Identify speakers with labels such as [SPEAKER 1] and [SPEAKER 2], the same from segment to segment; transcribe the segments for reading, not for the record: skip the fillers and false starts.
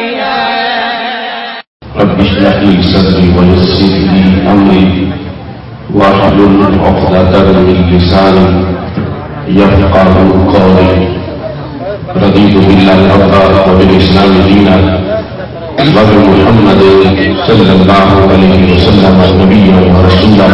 [SPEAKER 1] رب اشرح لي صدري ويسر لي امري واحلل عقدة من لساني يفقهوا قولي. رضيت بالله ربا وبالاسلام دينا وبمحمد صلى الله عليه وسلم نبيا ورسولا.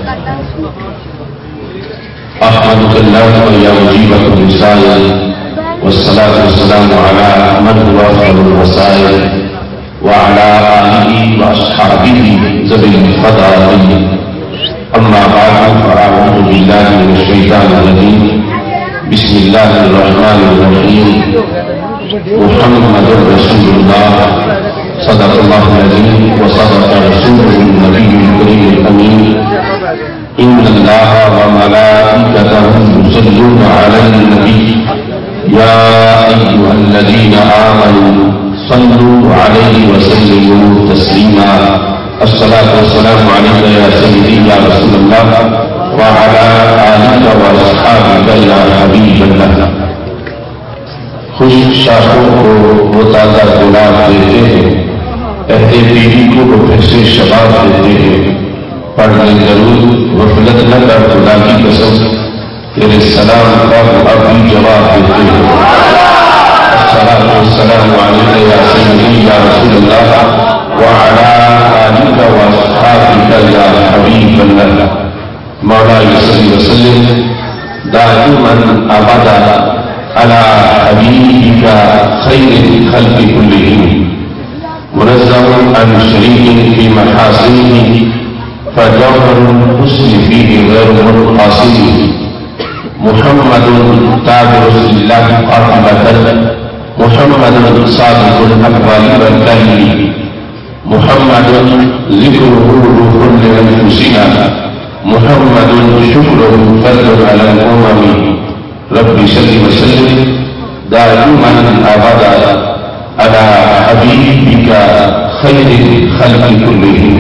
[SPEAKER 1] احمدك اللهم يا مجيب كل سائل والصلاة والسلام على من هو خير الوسائل وعلى آله وأصحابه ذوي الفضائل. أما بعد فأعوذ بالله من الشيطان الرجيم. بسم الله الرحمن الرحيم. محمد رسول الله صدق الله العظيم وصدق رسوله النبي الكريم الأمين. إن الله وملائكته يصلون على النبي يا أيها الذين آمنوا صلوا عليه وسلموا تسليما. الصلاة والسلام عليك يا سيدي يا رسول الله وعلى آلك وأصحابك يا حبيب الله. خوش شاخوں کو وہ تازہ گلاب دیتے ہیں، اہل بیوی کو وہ پھر سے شباب دیتے ہیں. پڑھنے ضرور غفلت نہ کر خدا کی قسم، تیرے سلام کا اب بھی جواب دیتے ہیں. الصلاة والسلام عليك يا سيدي يا رسول الله وعلى آلك وأصحابك يا حبيب الله. مولاي صل وسلم دائما أبدا على حبيبك خير الخلق كلهم منزه عن شريك في محاسنه فجوهر الحسن فيه غير منقاصر. محمد تاج رسول الله قاطبة محمد صادق الأقوال والكلم. محمد ذكره روح لأنفسنا. محمد شكره فرد على الأمم. رب صل وسلم دائما أبدا على حبيبك خير الخلق كلهم.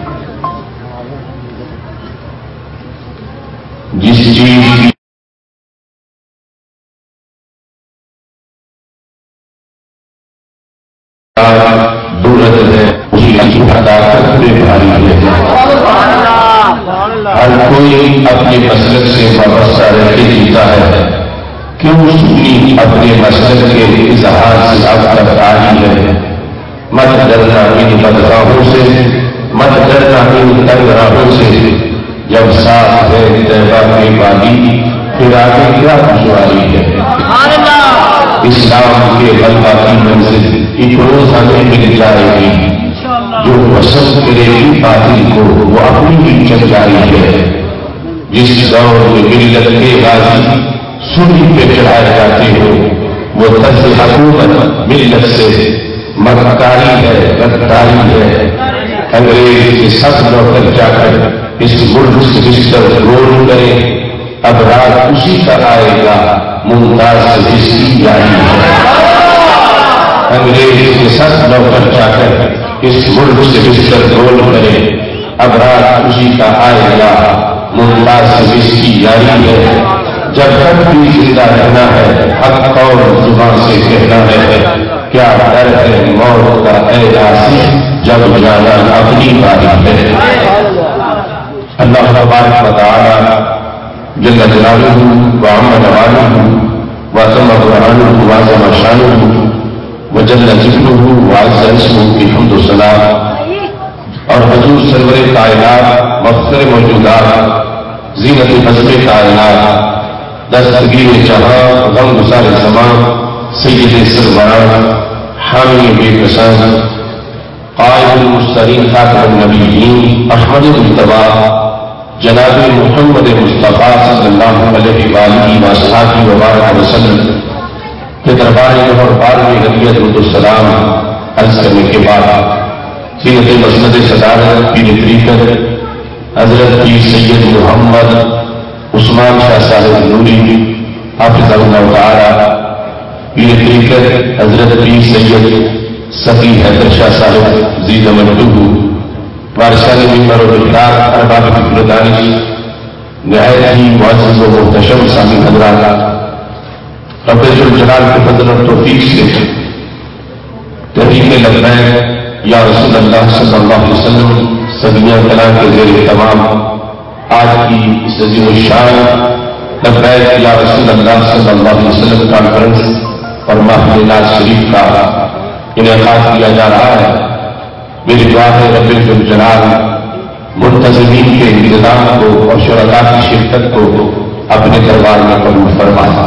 [SPEAKER 1] جس چیز ضرورت ہے اسی کی ہدایت بے بھاری ہے. ہر کوئی اپنے مسلک سے وابستہ رہ کے جیتا ہے. کیوں سنی اپنے مسلک کے اظہار سے اب تک آئی ہے. مت ڈرنا ان بدراہوں سے، مت ڈرنا ان تنگ راہوں سے. جب ساتھ ہے طیبہ کی وادی پھر آگے کیا دشواری ہے. اسلام کے غلبہ کی منزل ایک روز ہمیں مل جائے گی. جو پسند کرے گی باطل کو وہ اپنی بھی چل جائے ہے. جس دور میں ملت کے غازی سنی پہ چڑھائے جاتے ہو وہ طرز حکومت ملت سے مکاری ہے، غداری ہے. انگریز کے سب نوکر جا کر اس ملک سے بستر رول کرے. اب رات اسی کا آئے گا ممتاز سے جس کی جاری ہے. انگریز کے ساتھ نوکر جا کر اس ملک سے بستر رول کرے. اب رات اسی کا آئے گا ممتاز سے جس کی جاری ہے. جب تک بھی زندہ رہنا ہے حق اور زبان سے کہنا ہے. کیا ڈر ہے موت کا اے ناصر جب جانا اپنی باری ہے. اللہ تبارک و تعالی جل جلالہ وعم نوالہ وعظم قرآنہ وعظم شانہ وجل ذکرہ وعز اسمہ کی حمد و ثنا. اور حضور سرور کائنات مفخر موجودات زینت نظم کائنات دستگیر جہاں غم گسار زمان سید سروران حامی بے کسان قائد المرسلین خاتم النبیین احمد المجتبی جناب محمد مصطفیٰ صلی اللہ علیہ وآلہ وصحبہ وبارک وسلم کے دربار اور بارہویں ہدیت السلام عرض کرنے کے بعد سیرت مسند صدارت پیر طریقت حضرت پیر سید محمد عثمان شاہ صاحب نوری حافظ اللہ تعالی، پیر طریقت حضرت پیر سید سفی حیدر شاہ صاحب زید مجدو وارثان ممبر و اخلاق ارباب فکر دانش نہایت ہی معزز و محتشم سامع حضرات، رب ذوالجلال کے فضل اور توفیق سے تحریک لبیک یا رسول اللہ صلی اللہ علیہ وسلم صدیہ کلام کے زیر تمام آج کی اس عظیم الشان لبیک یا رسول اللہ صلی اللہ علیہ وسلم کانفرنس اور محفل ناز شریف کا انعقاد کیا جا رہا ہے. میری دعا ہے رب الجلال منتظمین کے انتظام کو اور شرکاء کی شرکت کو اپنے دربار میں قبول فرمائے.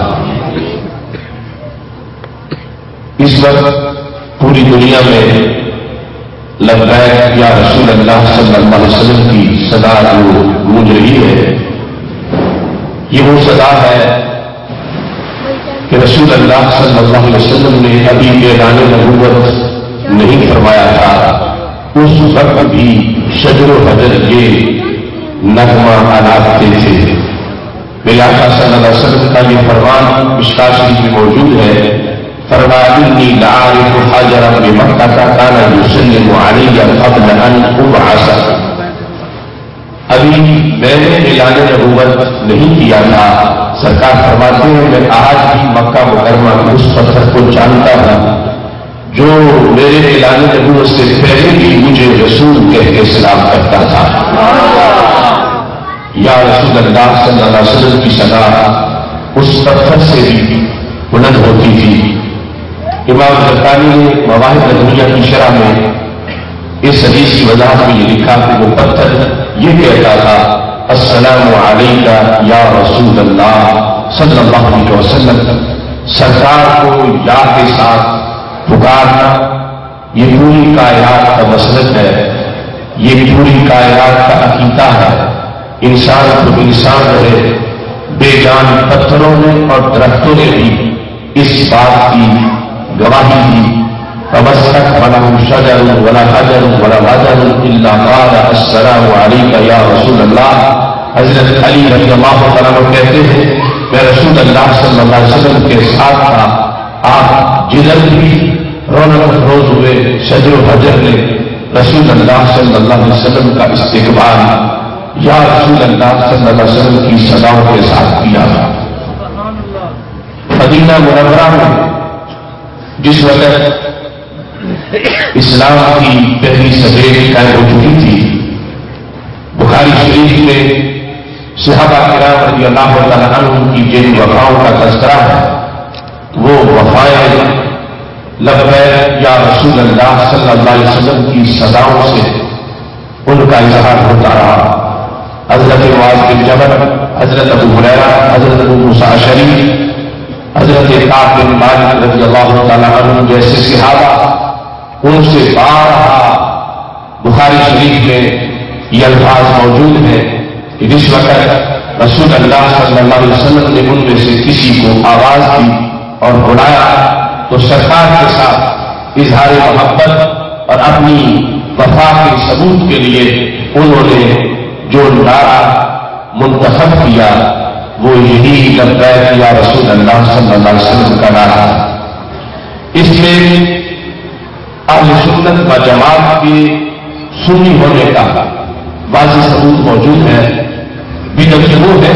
[SPEAKER 1] اس وقت پوری دنیا میں لبیک یا رسول اللہ صلی اللہ علیہ وسلم کی صدا جو گونج رہی ہے، یہ وہ صدا ہے کہ رسول اللہ صلی اللہ علیہ وسلم نے ابھی اعلان نبوت نہیں فرمایا تھا، اس وقت بھی شجر و حجر یہ نغمہ آلاتتے تھے. میرے آقا صلی اللہ علیہ وسلم کا یہ فرمان مشکاۃ شریف میں موجود ہے. فرمایا انی لعارف حجرا بمکہ کان یسلم علی قبل ان ابعث. ابھی میں نے اعلان نبوت نہیں کیا تھا، سرکار فرماتے ہیں میں آج بھی مکہ مکرمہ اس پتھر کو جانتا ہوں جو میرے اعلان نبوت سے پہلے بھی مجھے رسول کہہ کے سلام کرتا تھا. یا رسول اللہ صلی اللہ علیہ وسلم کی صدا اس پتھر سے بھی بلند ہوتی تھی. امام زرقانی نے مواہب الدنیا کی شرح میں اس حدیث کی وضاحت میں یہ لکھا کہ وہ پتھر یہ کہتا تھا السلام علیکہ یا رسول اللہ صلی اللہ علیہ وسلم. سرکار کو یا کے ساتھ پکارنا یہ پوری کائنات کا مسلک ہے، یہ پوری کائنات کا عقیدہ ہے. انسان کو انسان رہے، بے جان پتھروں نے اور درختوں نے بھی اس بات کی گواہی دی. فمسک فلم شجر ولا حجر ولا وجر الا قال السلام علیکہ یا رسول اللہ. حضرت علی رضی اللہ عنہ کہتے ہیں میں رسول اللہ صلی اللہ علیہ وسلم کے ساتھ تھا، آپ جدھر بھی رونق افروز ہوئے شجر و حجر نے رسول اللہ صلی اللہ علیہ وسلم کا استقبال یا رسول اللہ صلی اللہ علیہ وسلم کی صداؤں کے ساتھ کیا. مدینہ منورہ میں جس وقت اسلام کی پہلی سبیل قائم ہو چکی تھی، بخاری شریف میں صحابہ کرام رضی اللہ تعالیٰ عنہ کی جن وفاؤں کا تذکرہ ہے، وہ وفائیں لبیک یا رسول اللہ صلی اللہ علیہ وسلم کی صداؤں سے ان کا اظہار ہوتا رہا. حضرت معاذ بن جبل، حضرت ابو ہریرہ، حضرت ابو موسیٰ اشعری، حضرت کعب بن مالک رضی اللہ تعالیٰ عنہ جیسے صحابہ، ان سے بارہا بخاری شریف میں یہ الفاظ موجود ہیں کہ جس وقت رسول اللہ صلی اللہ علیہ وسلم نے ان میں سے کسی کو آواز دی اور بلایا تو سرکار کے ساتھ اظہار محبت اور اپنی وفا کے ثبوت کے لیے انہوں نے جو نعرہ منتخب کیا وہ یہی لبیک یا رسول اللہ صلی اللہ علیہ وسلم کا نعرہ. اس میں اہل سنت و جماعت کے سنی ہونے کا واضح ثبوت موجود ہے. بدعت وہ ہے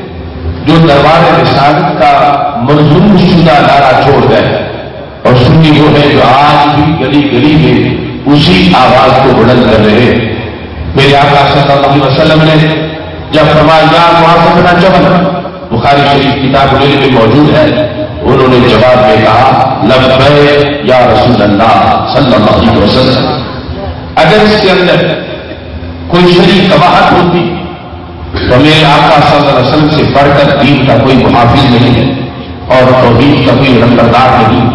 [SPEAKER 1] جو دربار رسالت کا منظور شدہ نعرہ چھوڑ گئے، اور سنی وہ ہے جو آج بھی گلی گلی میں اسی آواز کو بلند کر رہے. میرے آقا صلی اللہ علیہ وسلم نے جب فرمایا یا معاذ بن جبل، بخاری شریف کتاب العلم میں موجود ہے، انہوں نے جواب میں کہا لبیک یا رسول اللہ صلی اللہ علیہ وسلم. اگر اس کے اندر کوئی شریک قباحت ہوتی تو میرے آقا صلی اللہ علیہ وسلم سے بڑھ کر دین کا کوئی محافظ نہیں ہے اور توحید کا کوئی نمبردار نہیں.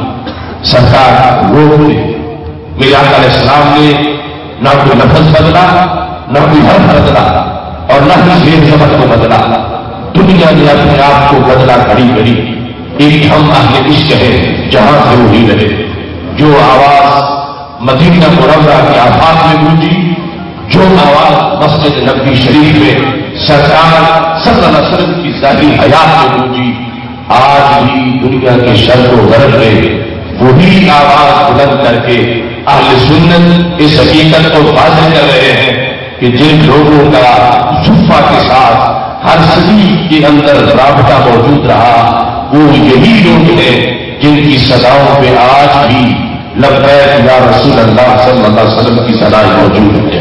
[SPEAKER 1] سرکار روک دے. میرے آقا علیہ السلام نے نہ کوئی لفظ بدلا، نہ کوئی حرف بدلا، اور نہ ہی زیر زبر کو بدلا. دنیا نے اپنے آپ کو بدلا کھڑی کھڑی. ایک ہم اہل عشق ہے جہاں سے وہی رہے. جو آواز مدینہ منورہ کے آفاق میں گونجی، جو آواز مسجد نبوی شریف میں سرکار صلی اللہ علیہ وسلم کی ظاہری حیات میں گونجی، آج بھی دنیا کے شرق و غرب میں وہی آواز بلند کر کے اہل سنت اس حقیقت کو واضح کر رہے ہیں کہ جن لوگوں کا صفہ کے ساتھ ہر صدی کے اندر رابطہ موجود رہا وہ یہی لوگ ہیں جن کی صداؤں پہ آج بھی لبیک یا رسول اللہ صلی اللہ علیہ وسلم کی صدا موجود ہے۔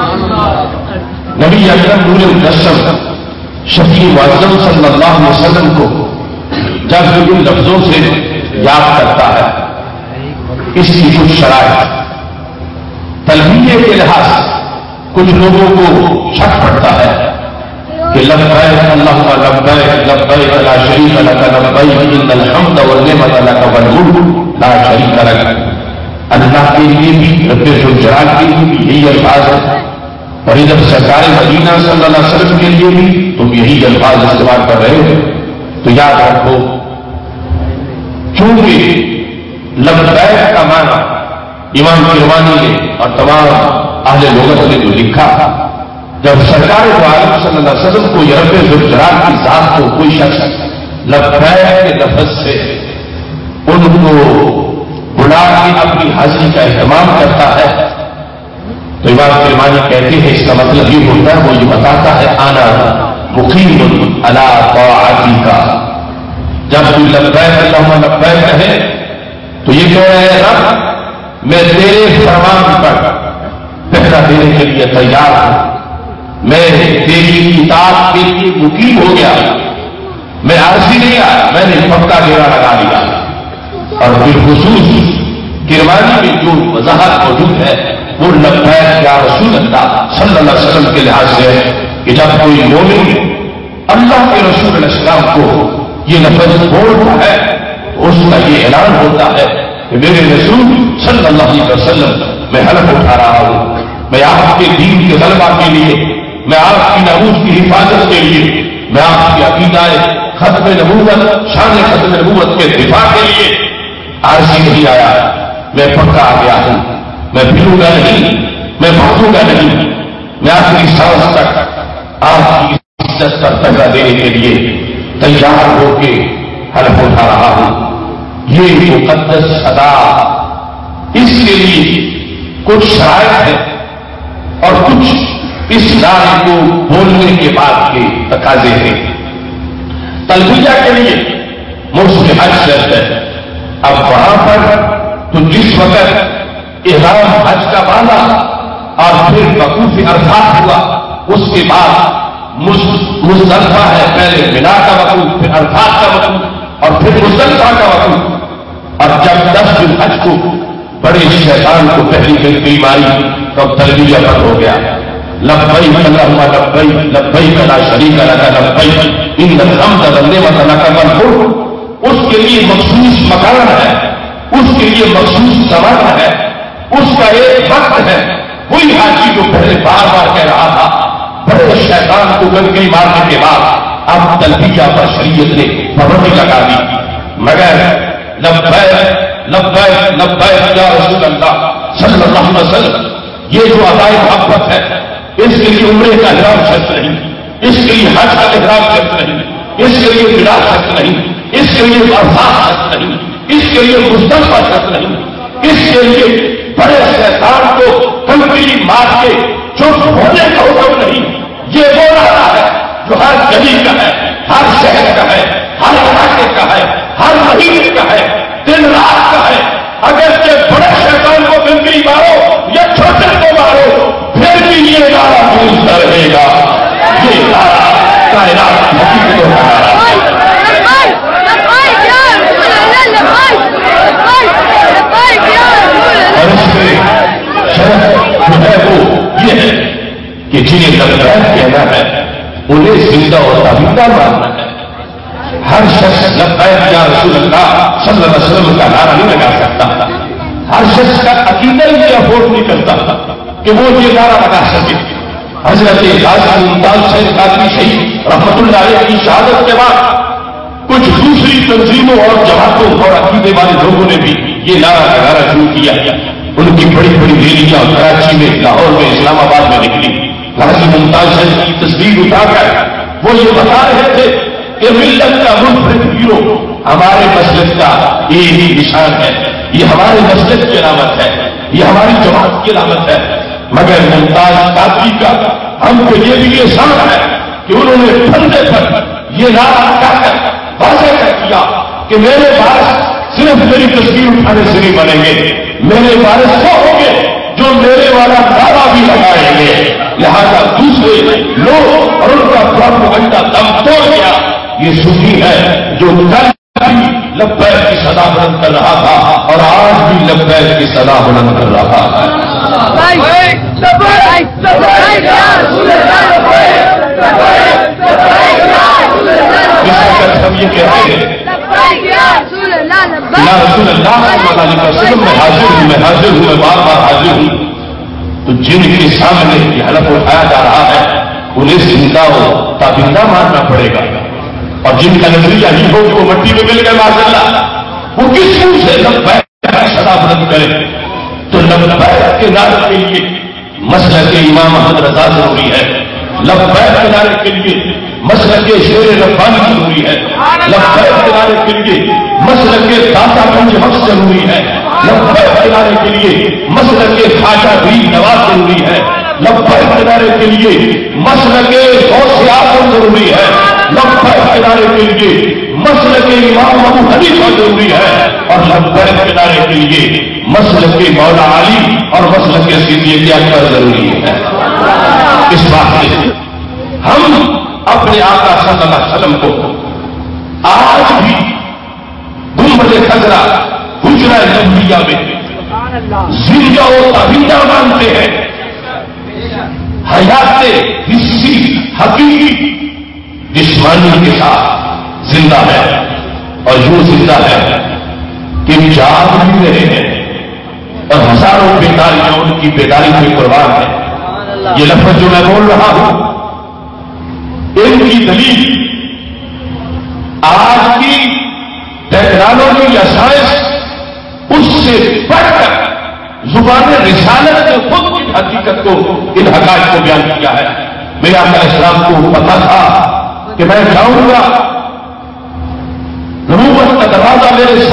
[SPEAKER 1] نبی اکرم نور مجسم شفیع معظم صلی اللہ علیہ وسلم کو جب ان لفظوں سے یاد کرتا ہے، اس کی کچھ شرائط تلبیہ کے لحاظ سے کچھ لوگوں کو شک پڑتا ہے کہ لبیک اللہم لبیک لبیک لا شریک لک لبیک ان الحمد والنعمت لک والملک لا شریک لک۔ اللہ کے لیے بھی رب ذوالجلال کے لیے بھی یہی الفاظ ہے، اور ادھر سرکار مدینہ صلی اللہ علیہ وسلم کے لیے بھی تم یہی الفاظ استعمال کر رہے ہو۔ تو یاد رکھو، چونکہ لبیک کا معنی امام کرمانی نے اور تمام اہل لغت نے جو لکھا، جب سرکار دو عالم صلی اللہ علیہ وسلم کو رب ذوالجلال کی ذات کو کوئی شخص لبیک کے لفظ سے ان کو بلا کے اپنی حاضری کا اہتمام کرتا ہے، تو امام کرمانی کہتے ہیں اس کا مطلب یہ ہوتا ہے، وہ یہ بتاتا ہے انا مقیم علی طاعتک۔ جب کوئی لبیک اللہم لبیک کہے تو یہ کہہ رہے ہیں رب میں تیرے فرمان پر پہرا دینے کے لیے تیار ہوں، میں تیری اطاعت کے لیے مقیم ہو گیا، میں عارضی نہیں آیا، میں نے پکا ڈیرا لگا لیا۔ اور بالخصوص کرمانی میں جو وضاحت موجود ہے وہ لبیک یا رسول اللہ صلی اللہ علیہ وسلم کے لحاظ سے ہے کہ جب کوئی مومن اللہ کے رسول علیہ السلام کو یہ لفظ بولتا ہے تو اس کا یہ اعلان ہوتا ہے کہ میرے رسول صلی اللہ علیہ وسلم میں حلف اٹھا رہا ہوں، میں آپ کے دین کے غلبہ کے لیے، میں آپ کی ناموس کی حفاظت کے لیے، میں آپ کی عقیدہ ختم نبوت شان ختم نبوت کے دفاع کے لیے عارضی نہیں آیا، میں پکا آ گیا ہوں، میں بھولوں گا نہیں، میں بھاگوں گا نہیں، میں آخری سانس تک آپ کی عزت کا پہرا دینے کے لیے تیار ہو کے حلف اٹھا رہا ہوں۔ یہ مقدس ادا، اس کے لیے کچھ شرائط ہے اور کچھ اس نعرے کو بولنے کے بعد کے تقاضے ہیں۔ تلبیہ کے لیے مستحج شرط ہے۔ اب وہاں پر تو جس وقت احرام حج کا باندھا اور پھر وقوف عرفات ہوا، اس کے بعد مزدلفہ ہے، پہلے منا کا وقوف، پھر عرفات کا وقوف اور پھر مزدلفہ کا وقوف۔ اور جب 10 دن حج کو بڑے شیطان کو پہلی گئی ماری تو تلبیہ پر ہو گیا، لبیک اللہم لبیک لبیک لا شریک لک لبیک ان الحمد والنعمت لک والملک۔ اس کے لیے مخصوص مکان ہے، اس کے لیے مخصوص زمان ہے، اس کا ایک وقت ہے۔ کوئی حاجی جو پہلے بار بار کہہ رہا تھا، بڑے شیطان کو گنگی مارنے کے بعد اب تلبیہ پر شریعت نے پابندی لگا دی، مگر لبیک لبیک لبیک یا رسول اللہ صلی اللہ علیہ وسلم یہ جو ادائے محبت ہے، اس کے لیے عمرے کا احرام شرط نہیں، اس کے لیے حج کا احرام شرط نہیں، اس کے لیے بلا شرط نہیں، اس کے لیے عرفات شرط نہیں، اس کے لیے مزدلفہ شرط نہیں، اس کے لیے بڑے شیطان کو کنکری مار کے چپ ہونے کا حکم نہیں۔ یہ وہ راستہ ہے جو ہر گلی کا ہے، ہر شہر کا ہے، ہر علاقے کا ہے، ہر مہینے کا ہے، دن رات کا ہے۔ اگر کہ بڑے شیطان کو کنکری مارو یا چھوٹے کو مارو، پھر بھی یہ نعرہ گونجتا رہے گا۔ یہ نعرہ کائنات کی حقیقت ہوگا۔ اور اس میں شرط جو ہے وہ یہ ہے کہ جنہیں لبیک کہنا ہے انہیں زندہ اور تابندہ ماننا ہے۔ ہر شخص لبیک یا رسول اللہ صلی اللہ علیہ وسلم کا نعرہ نہیں لگا سکتا، ہر شخص کا عقیدہ ہی افورڈ نہیں کرتا کہ وہ یہ نعرہ لگا سکے۔ حضرت غازی ممتاز شہید قادری شہید رحمت اللہ علیہ کی شہادت کے بعد کچھ دوسری تنظیموں اور جماعتوں اور عقیدے والے لوگوں نے بھی یہ نعرہ لگانا شروع کیا۔ ان کی بڑی بڑی ریلیاں کراچی میں، لاہور میں، اسلام آباد میں نکلی۔ غازی ممتاز شہید کی تصویر اٹھا کر وہ یہ بتا رہے تھے کہ ملت کا منفرد ہیرو ہمارے مسجد کا ایک ہی نشان ہے، یہ ہمارے مسجد کی علامت ہے، یہ ہماری جماعت کی علامت ہے۔ مگر ممتاز قادری کا ہم کو یہ بھی احسان ہے کہ انہوں نے پھندے پر یہ نعرہ لگا کر واضح کر دیا کہ میرے پاس صرف میری تصویر اٹھانے سے نہیں بنیں گے، میرے وارث وہ ہوں گے جو میرے والا دعویٰ بھی لگائیں گے. لہذا دوسرے لوگ اور ان کا پروپیگنڈا دم توڑ گیا. یہ سنی ہے جو کل بھی لبیک کی صدا بلند کر رہا تھا اور آج بھی لبیک کی صدا بلند کر رہا ہے. ہم یہ کہتے ہیں یا رسول اللہ صلی اللہ علیہ وسلم میں حاضر ہوں میں بار بار حاضر ہوں. تو جن کے سامنے یہ حلف اٹھایا جا رہا ہے انہیں زندہ و تابندہ ماننا پڑے گا. اور جن کا نظریہ ہی ہو کہ وہ مٹی میں مل گئے معاذ اللہ، وہ کس منہ سے لبیک کی صدا بلند کرے؟ تو لبیک کے نعرے کے لیے مسلک امام احمد رضا ضروری ہے. لبیک کے نعرے کے لیے مسلک شیر ربانی ضروری ہے. لبیک کے نعرے کے لیے مسلک داتا گنج بخش ضروری ہے. لبیک کے نعرے کے لیے مسلک خواجہ بھی نواز ضروری ہے. لبیک کے نعرے کے لیے مسلک غوث اعظم ضروری ہے. لبیک کے نعرے کے لیے مسلک امام ابو حنیفہ ضروری ہے. اور لبیک کے نعرے کے لیے مسلک مولا علی اور مسلک صدیق اکبر ضروری ہے. اس بات سے ہم اپنے آقا صلی اللہ علیہ وسلم کو آج بھی گنبد خضرا حجرہ نبویہ میں زندہ و تابندہ مانتے ہیں. حیات حسی حقیقی جسمانی کے ساتھ زندہ ہے اور یوں زندہ ہے کہ جاگ بھی رہے ہیں اور ہزاروں بیداریاں ان کی بیداری پہ قربان ہے. یہ لفظ جو میں بول رہا ہوں ان کی دلیل آج کی ٹیکنالوجی یا سائنس اس سے بڑھ کر زبان رسالت نے خود کی حقیقت کو ان حقائق کو بیان کیا ہے. میرے آقا اسلام کو پتا تھا کہ میں جاؤں گا، نبوت کا دروازہ میرے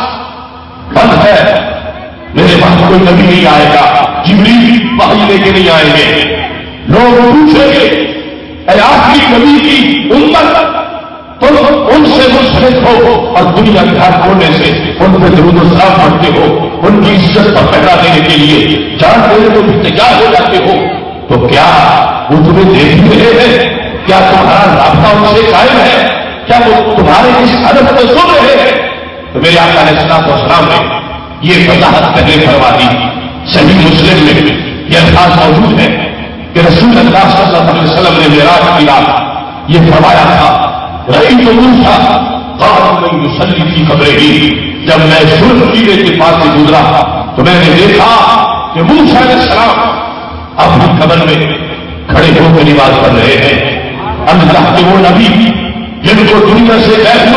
[SPEAKER 1] ساتھ بند ہے، میرے پاس کوئی نبی نہیں آئے گا، جبریل وحی لے کے نہیں آئیں گے. لوگ پوچھیں گے اے آخری نبی کی امت تم ان سے منسلک ہو اور دنیا کے ہر کونے سے ان پہ درود و سلام پڑھتے ہو، ان کی عزت پر پہرا دینے کے لیے جان دینے کو بھی تیار ہو جاتے ہو، تو کیا وہ تمہیں دیکھ بھی رہے ہیں؟ کیا تمہارا رابطہ ان سے قائم ہے؟ کیا وہ تمہارے اس ادب کو سن رہے ہیں؟ تو میرے آقا علیہ الصلوۃ والسلام نے یہ وضاحت پہلے کروا دی. صحیح مسلم میں یہ الفاظ موجود ہے کہ رسول اللہ صلی اللہ علیہ وسلم نے معراج کی رات یہ فرمایا تھا رأیت موسیٰ قائما یصلی فی قبرہ. جب میں سرخ چیرے کے پاس سے گزرا تو میں نے دیکھا کہ موسیٰ علیہ السلام اپنی قبر میں کھڑے ہو کے نماز پڑھ رہے ہیں. اللہ کے وہ نبی جن کو دنیا سے غائب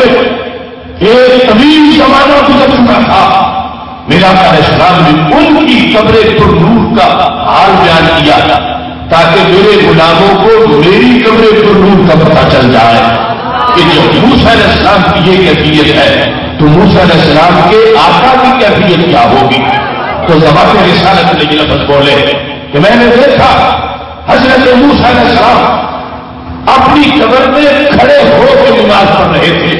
[SPEAKER 1] ہوئے ایک طویل زمانہ گزر چکا تھا، میرا آقا علیہ السلام نے ان کی قبر پر نور کا حال بیان کیا تاکہ میرے غلاموں کو میری قبر پر نور کا پتہ چل جائے کہ جب موسیٰ علیہ السلام کی یہ کیفیت ہے تو موسیٰ علیہ السلام کے آقا کی کیفیت کیا ہوگی. تو زبان رسالت نے یہ لفظ بولے کہ میں نے دیکھا حضرت موسیٰ علیہ السلام اپنی قبر میں کھڑے ہو کے نماز پڑھ رہے تھے.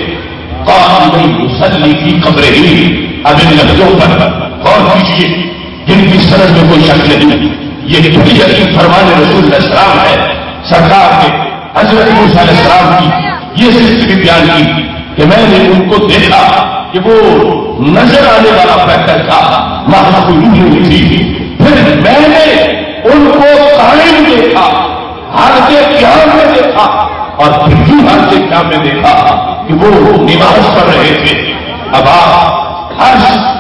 [SPEAKER 1] قائما یصلی فی قبرہ. اب ان لفظوں پر غور کیجیے جن کی سند میں کوئی شک نہیں. یہ بڑی یقین فرمان رسول علیہ السلام ہے. سرکار نے حضرت موسیٰ علیہ السلام کی یہ سلسلے بیان کی کہ میں نے ان کو دیکھا کہ وہ نظر آنے والا بہتر تھا، محض کوئی نہیں تھی. پھر میں نے ان کو قائم دیکھا، حالت قیام میں دیکھا، اور پھر بھی حالت قیام میں دیکھا کہ وہ نماز پڑھ رہے تھے. اب آپ ہر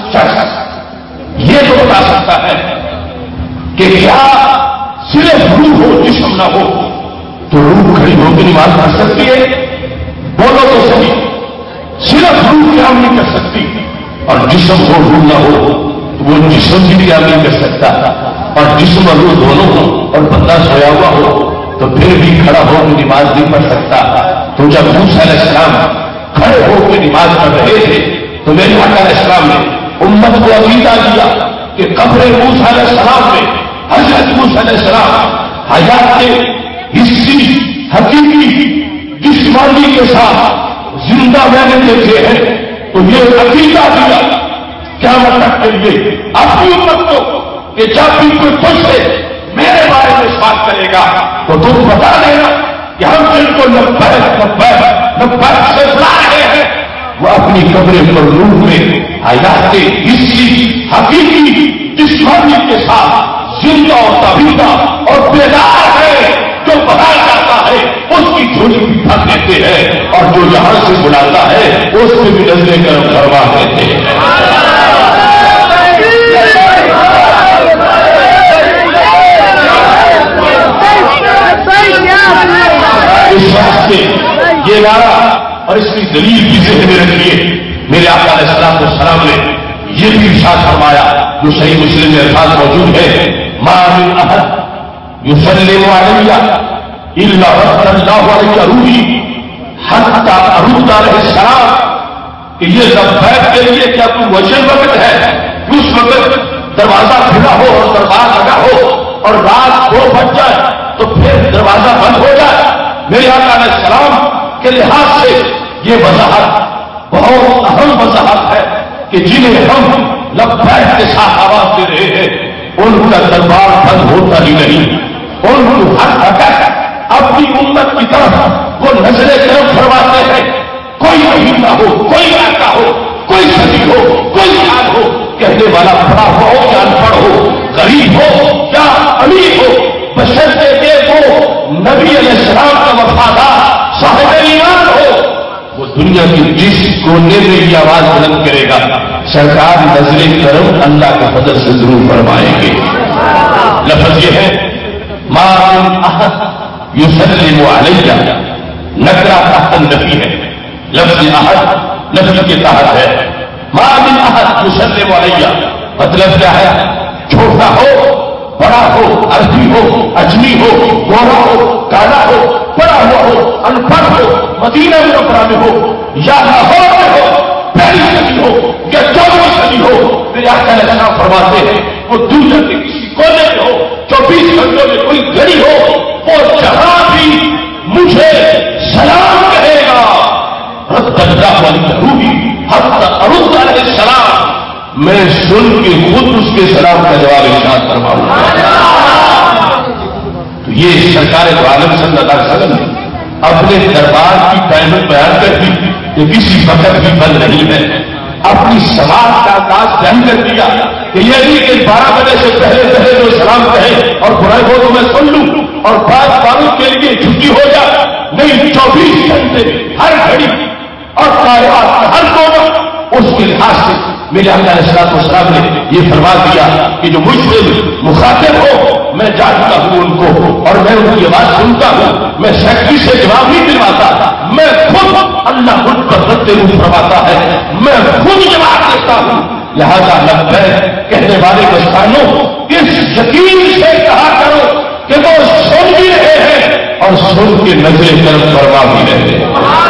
[SPEAKER 1] شخص یہ تو بتا سکتا ہے کہ کیا صرف روح ہو جسم نہ ہو تو روح کھڑی ہو کے نماز پڑھ سکتی ہے؟ بولو تو صحیح. صرف روح قیام نہیں کر سکتی اور جسم ہو روح نہ ہو تو وہ جسم بھی قیام نہیں کر سکتا. اور جسم اور روح دونوں ہو اور بندہ سویا ہوا ہو تو پھر بھی کھڑا ہو کے نماز نہیں پڑھ سکتا. تو جب موسیٰ علیہ السلام کھڑے ہو کے نماز پڑھ رہے تھے تو میرے آقا علیہ السلام نے امت کو عقیدہ دیا کہ قبر موسیٰ علیہ السلام میں حضرت موسیٰ علیہ السلام حیات حسی حقیقی جسمانی کے ساتھ زندہ میں نے دیکھے ہیں. تو یہ عقیدہ دیا قیامت تک کے لیے اپنی امت کو کہ جب بھی کوئی تجھ سے میرے بارے میں بات کرے گا تو تم بتا دینا کہ ہم جن کو لبیک سے بلا رہے ہیں وہ اپنی قبریں پر روح میں حیات حصی حقیقی جسمانی کے ساتھ زندہ اور طبیعہ اور بیدار ہے. جو بتایا جاتا ہے اس کی جھولی بھی بھر دیتے ہیں اور جو یہاں سے بلاتا ہے اس سے بھی نظریں کرم کروا دیتے ہیں. اس واسطے یہ نعرہ اور اس کی دلیل بھی ذہن میں رکھیے. میرے آقا علیہ السلام نے یہ بھی ارشاد فرمایا جو صحیح مسلم میں الفاظ موجود ہے ما من احد یسلم علی الا رد اللہ علیہ روحی حتی ارد علیہ السلام کہ یہ لبیک کے لیے کیا تو وجہ وقت ہے کہ اس وقت دروازہ کھلا ہو اور دربار لگا ہو اور رات 2 بج جائے تو پھر دروازہ بند ہو جائے. میرے آقا علیہ السلام کے لحاظ سے یہ وضاحت بہت اہم وضاحت ہے کہ جنہیں ہم لبیک کے ساتھ آواز دے رہے ہیں ان کا دربار بند ہوتا ہی نہیں. ان کو ہر وقت اپنی امت کی طرف وہ نظریں کرم فرماتے ہیں. کوئی مہینہ ہو, کوئی علاقہ ہو, کوئی صدی ہو, کوئی حال ہو, کہنے والا پڑھا ہو یا انپڑھ ہو, غریب ہو یا امیر ہو, بشرطے کہ وہ نبی علیہ السلام کا وفادار صاحب ایمان ہو, وہ دنیا کے جس کونے میں یہ آواز بلند کرے گا سرکار نظر کرم اللہ کے فضل سے ضرور فرمائیں گے. لفظ یہ ہے ما من احد یسلم علی نکرہ تحت النفی ہے. لفظ احد نفی کے تحت ہے. ما من احد یسلم علی مطلب کیا ہے؟ چھوٹا ہو بڑا ہو, عربی ہو, اجمی ہو, گورا ہو, کالا ہو, پڑا ہوا ہو, انپڑھ ہو, مدینہ منورہ میں ہو یا لاہور میں ہو, پہلی صدی ہو یا 14ویں صدی ہو, میرے آقا علیہ السلام فرماتے ہیں وہ دنیا کے کسی کونے میں ہو, 24 گھنٹوں میں کوئی گھڑی ہو, وہ جہاں بھی مجھے سلام کہے گا رد اللہ علیہ روحی حتی ارد علیہ السلام, میں سن کے خود اس کے سلام کا جواب ارشاد فرماؤں گا. تو یہ سرکار دو عالم صلی اللہ علیہ وسلم نے اپنے دربار کی ٹائمنگ بیان کر دی کہ کسی وقت بھی بند نہیں ہے. اپنی سماج کا انداز بیان کر دیا کہ یہ نہیں کہ 12 بجے سے پہلے جو سلام کہے اور برائی ہو تو میں سن لوں اور بعض باروں کے لیے چھٹی ہو جائے. نہیں, 24 گھنٹے ہر گھڑی اور کائنات کا ہر کونا اس کے لحاظ سے میرے آقا علیہ السلام نے یہ فرما دیا کہ جو مجھ سے مخاطب ہو میں جانتا ہوں ان کو اور میں ان کی آواز سنتا ہوں. میں سیکٹری سے جواب نہیں دلواتا, میں خود اللہ خود پر رد فرماتا ہے, میں خود جواب دیتا ہوں. لہذا لبیک کہنے والے دستانوں اس یقین سے کہا کرو کہ وہ سن بھی رہے ہیں اور سن کے نظر کرم فرما بھی رہے ہیں.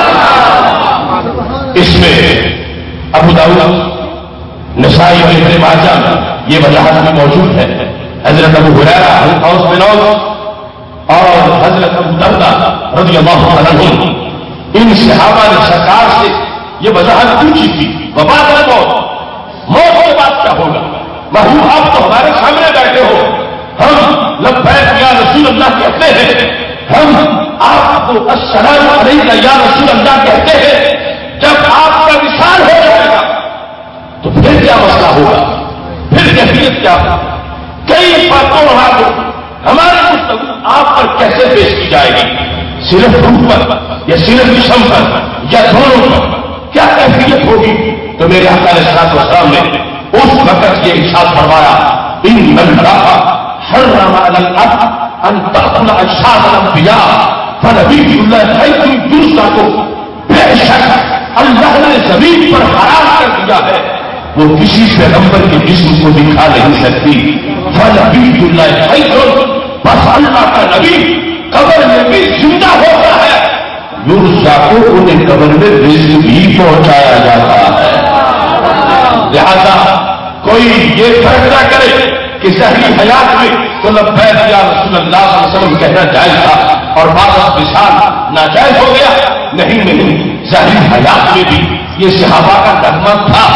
[SPEAKER 1] اس میں ابو داؤد, نسائی اور ابن ماجہ یہ وجاہت بھی موجود ہے. حضرت ابو ہریرہ, اوس بن اوس اور حضرت ابو دردہ رضی اللہ عنہ ان صحابہ نے سرکار سے یہ وجاہت پوچھی تھی وبعد الموت, موت کے بعد کیا ہوگا؟ محبوب آپ تو ہمارے سامنے بیٹھے ہو, ہم لبیک یا رسول اللہ کہتے ہیں, ہم آپ کو السلام علیک یا رسول اللہ کہتے ہیں. جب آپ کا وصال ہو جائے گا تو پھر کیا مسئلہ ہوگا, پھر کیفیت کیا ہوگا؟ کئی باتوں ہمارے گفتگو آپ پر کیسے پیش کی جائے گی؟ صرف روح پر یا صرف جسم پر یا دونوں پر کیا کیفیت ہوگی؟ تو میرے آقا علیہ السلام نے اس وقت یہ ارشاد فرمایا ان اللہ حرم علی الارض ان تأکل اجساد الانبیاء فنبی اللہ خیر دوسرا کو بے شک اللہ نے زمین پر حرام کر دیا ہے وہ کسی پیغمبر کے جسم کو دکھا نہیں سکتی. فنبی اللہ خیر, بس اللہ کا نبی قبر میں بھی زندہ ہوتا ہے, یرزا کو انہیں قبر میں رزق بھی پہنچایا جاتا ہے. لہذا کوئی یہ فرق نہ کرے کہ ظاہری حیات میں تو لبیک یا رسول اللہ صلی اللہ علیہ وسلم کہنا جائز تھا اور بعد مثال ناجائز ہو گیا. نہیں, ظاہری حیات میں بھی یہ صحابہ کا نغمہ تھا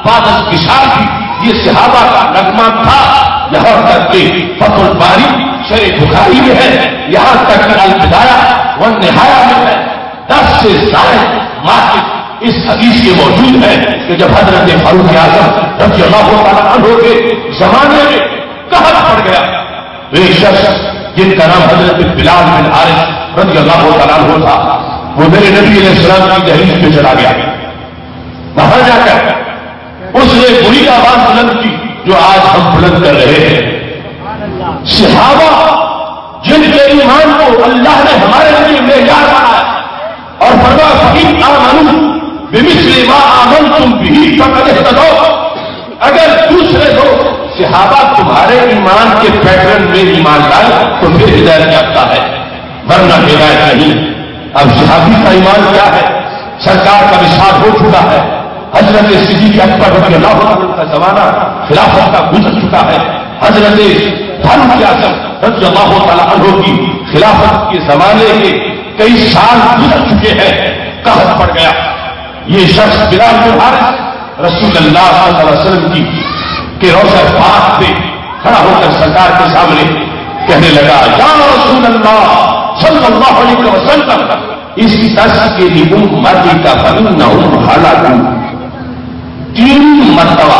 [SPEAKER 1] بعد کی سال بھی یہ صحابہ کا نغمہ تھا، یہاں تک کہ فتح الباری شرح بخاری میں ہے، یہاں تک کہ البدایہ والنہایہ میں ہے۔ 10 سے زائد مواقف اس حدیث کے موجود ہیں کہ جب حضرت فاروق اعظم رضی اللہ تعالیٰ عنہ کے زمانے میں قحط پڑ گیا، ایک شخص جن کا نام حضرت بلال بن حارث رضی اللہ تعالیٰ عنہ تھا، وہ میرے نبی علیہ السلام کی دہلیز پہ چلا گیا۔ وہاں جا کر اس نے بری آواز بلند کی جو آج ہم بلند کر رہے ہیں۔ صحابہ جن کے ایمان کو اللہ نے ہمارے لیے معیار بنایا اور فرمایا فَإِنْ آمَنُوا بِمِثْلِ مَا آمَنْتُمْ بِهِ فَقَدِ اهْتَدَوْا، اگر دوسرے لوگ صحابہ تمہارے ایمان کے پیٹرن میں ایمان لائے تو پھر ہدایت یافتہ ہے، ورنہ ہدایت نہیں۔ اب صحابی کا ایمان کیا ہے؟ سرکار کا وصال ہو چکا ہے، حضرت صدیق اکبر رضی اللہ عنہ کا زمانہ خلافت کا گزر چکا ہے، حضرت فاروق اعظم رضی اللہ تعالیٰ عنہ کی خلافت کے زمانے کے کئی سال گزر چکے ہیں، قحط پڑ گیا۔ یہ شخص بلال بن حارث رسول اللہ صلی اللہ علیہ وسلم کی کہ روضہ پاک پہ کھڑا ہو کر سرکار کے سامنے کہنے لگا، یا رسول اللہ صلی اللہ علیہ وسلم اس دس کے لیے امتی کا فإنہم ہلاک۔ 3 مرتبہ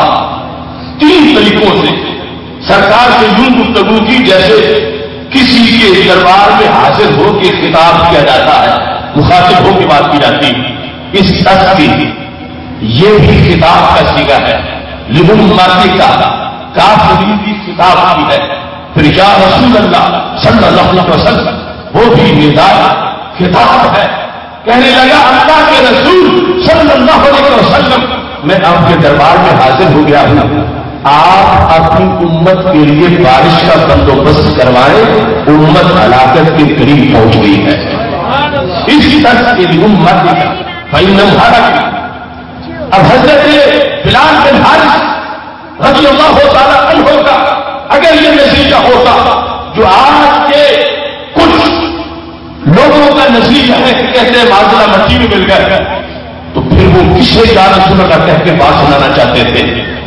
[SPEAKER 1] 3 طریقوں سے سرکار سے یوں گفتگو کی جیسے کسی کے دربار میں حاضر ہو کے خطاب کیا جاتا ہے، مخاطب ہو کے بات کی جاتی۔ اس دس کی یہ بھی خطاب کا صیغہ ہے، لامتی کا کافری خطاب کی ہے۔ پھر یا رسول اللہ صلی اللہ علیہ وسلم وہ بھی نداء خطاب ہے، کہنے لگا اللہ کے رسول صلی اللہ علیہ وسلم میں آپ کے دربار میں حاضر ہو گیا ہوں، آپ اپنی امت کے لیے بارش کا بندوبست کروائیں، امت ہلاکت کے قریب پہنچ گئی ہے۔ اسی طرح کے لیے امت کا فإنہم ہلاک۔ اب حضرت بلال بن حارث رضی اللہ تعالیٰ عنہ کا اگر یہ نتیجہ ہوتا جو آج کے کچھ لوگوں کا نتیجہ ہے کہ کہتے ہیں معذرہ مٹی میں مل گئے، تو پھر وہ کسے یا رسول اللہ کہہ کے بات سنانا چاہتے تھے؟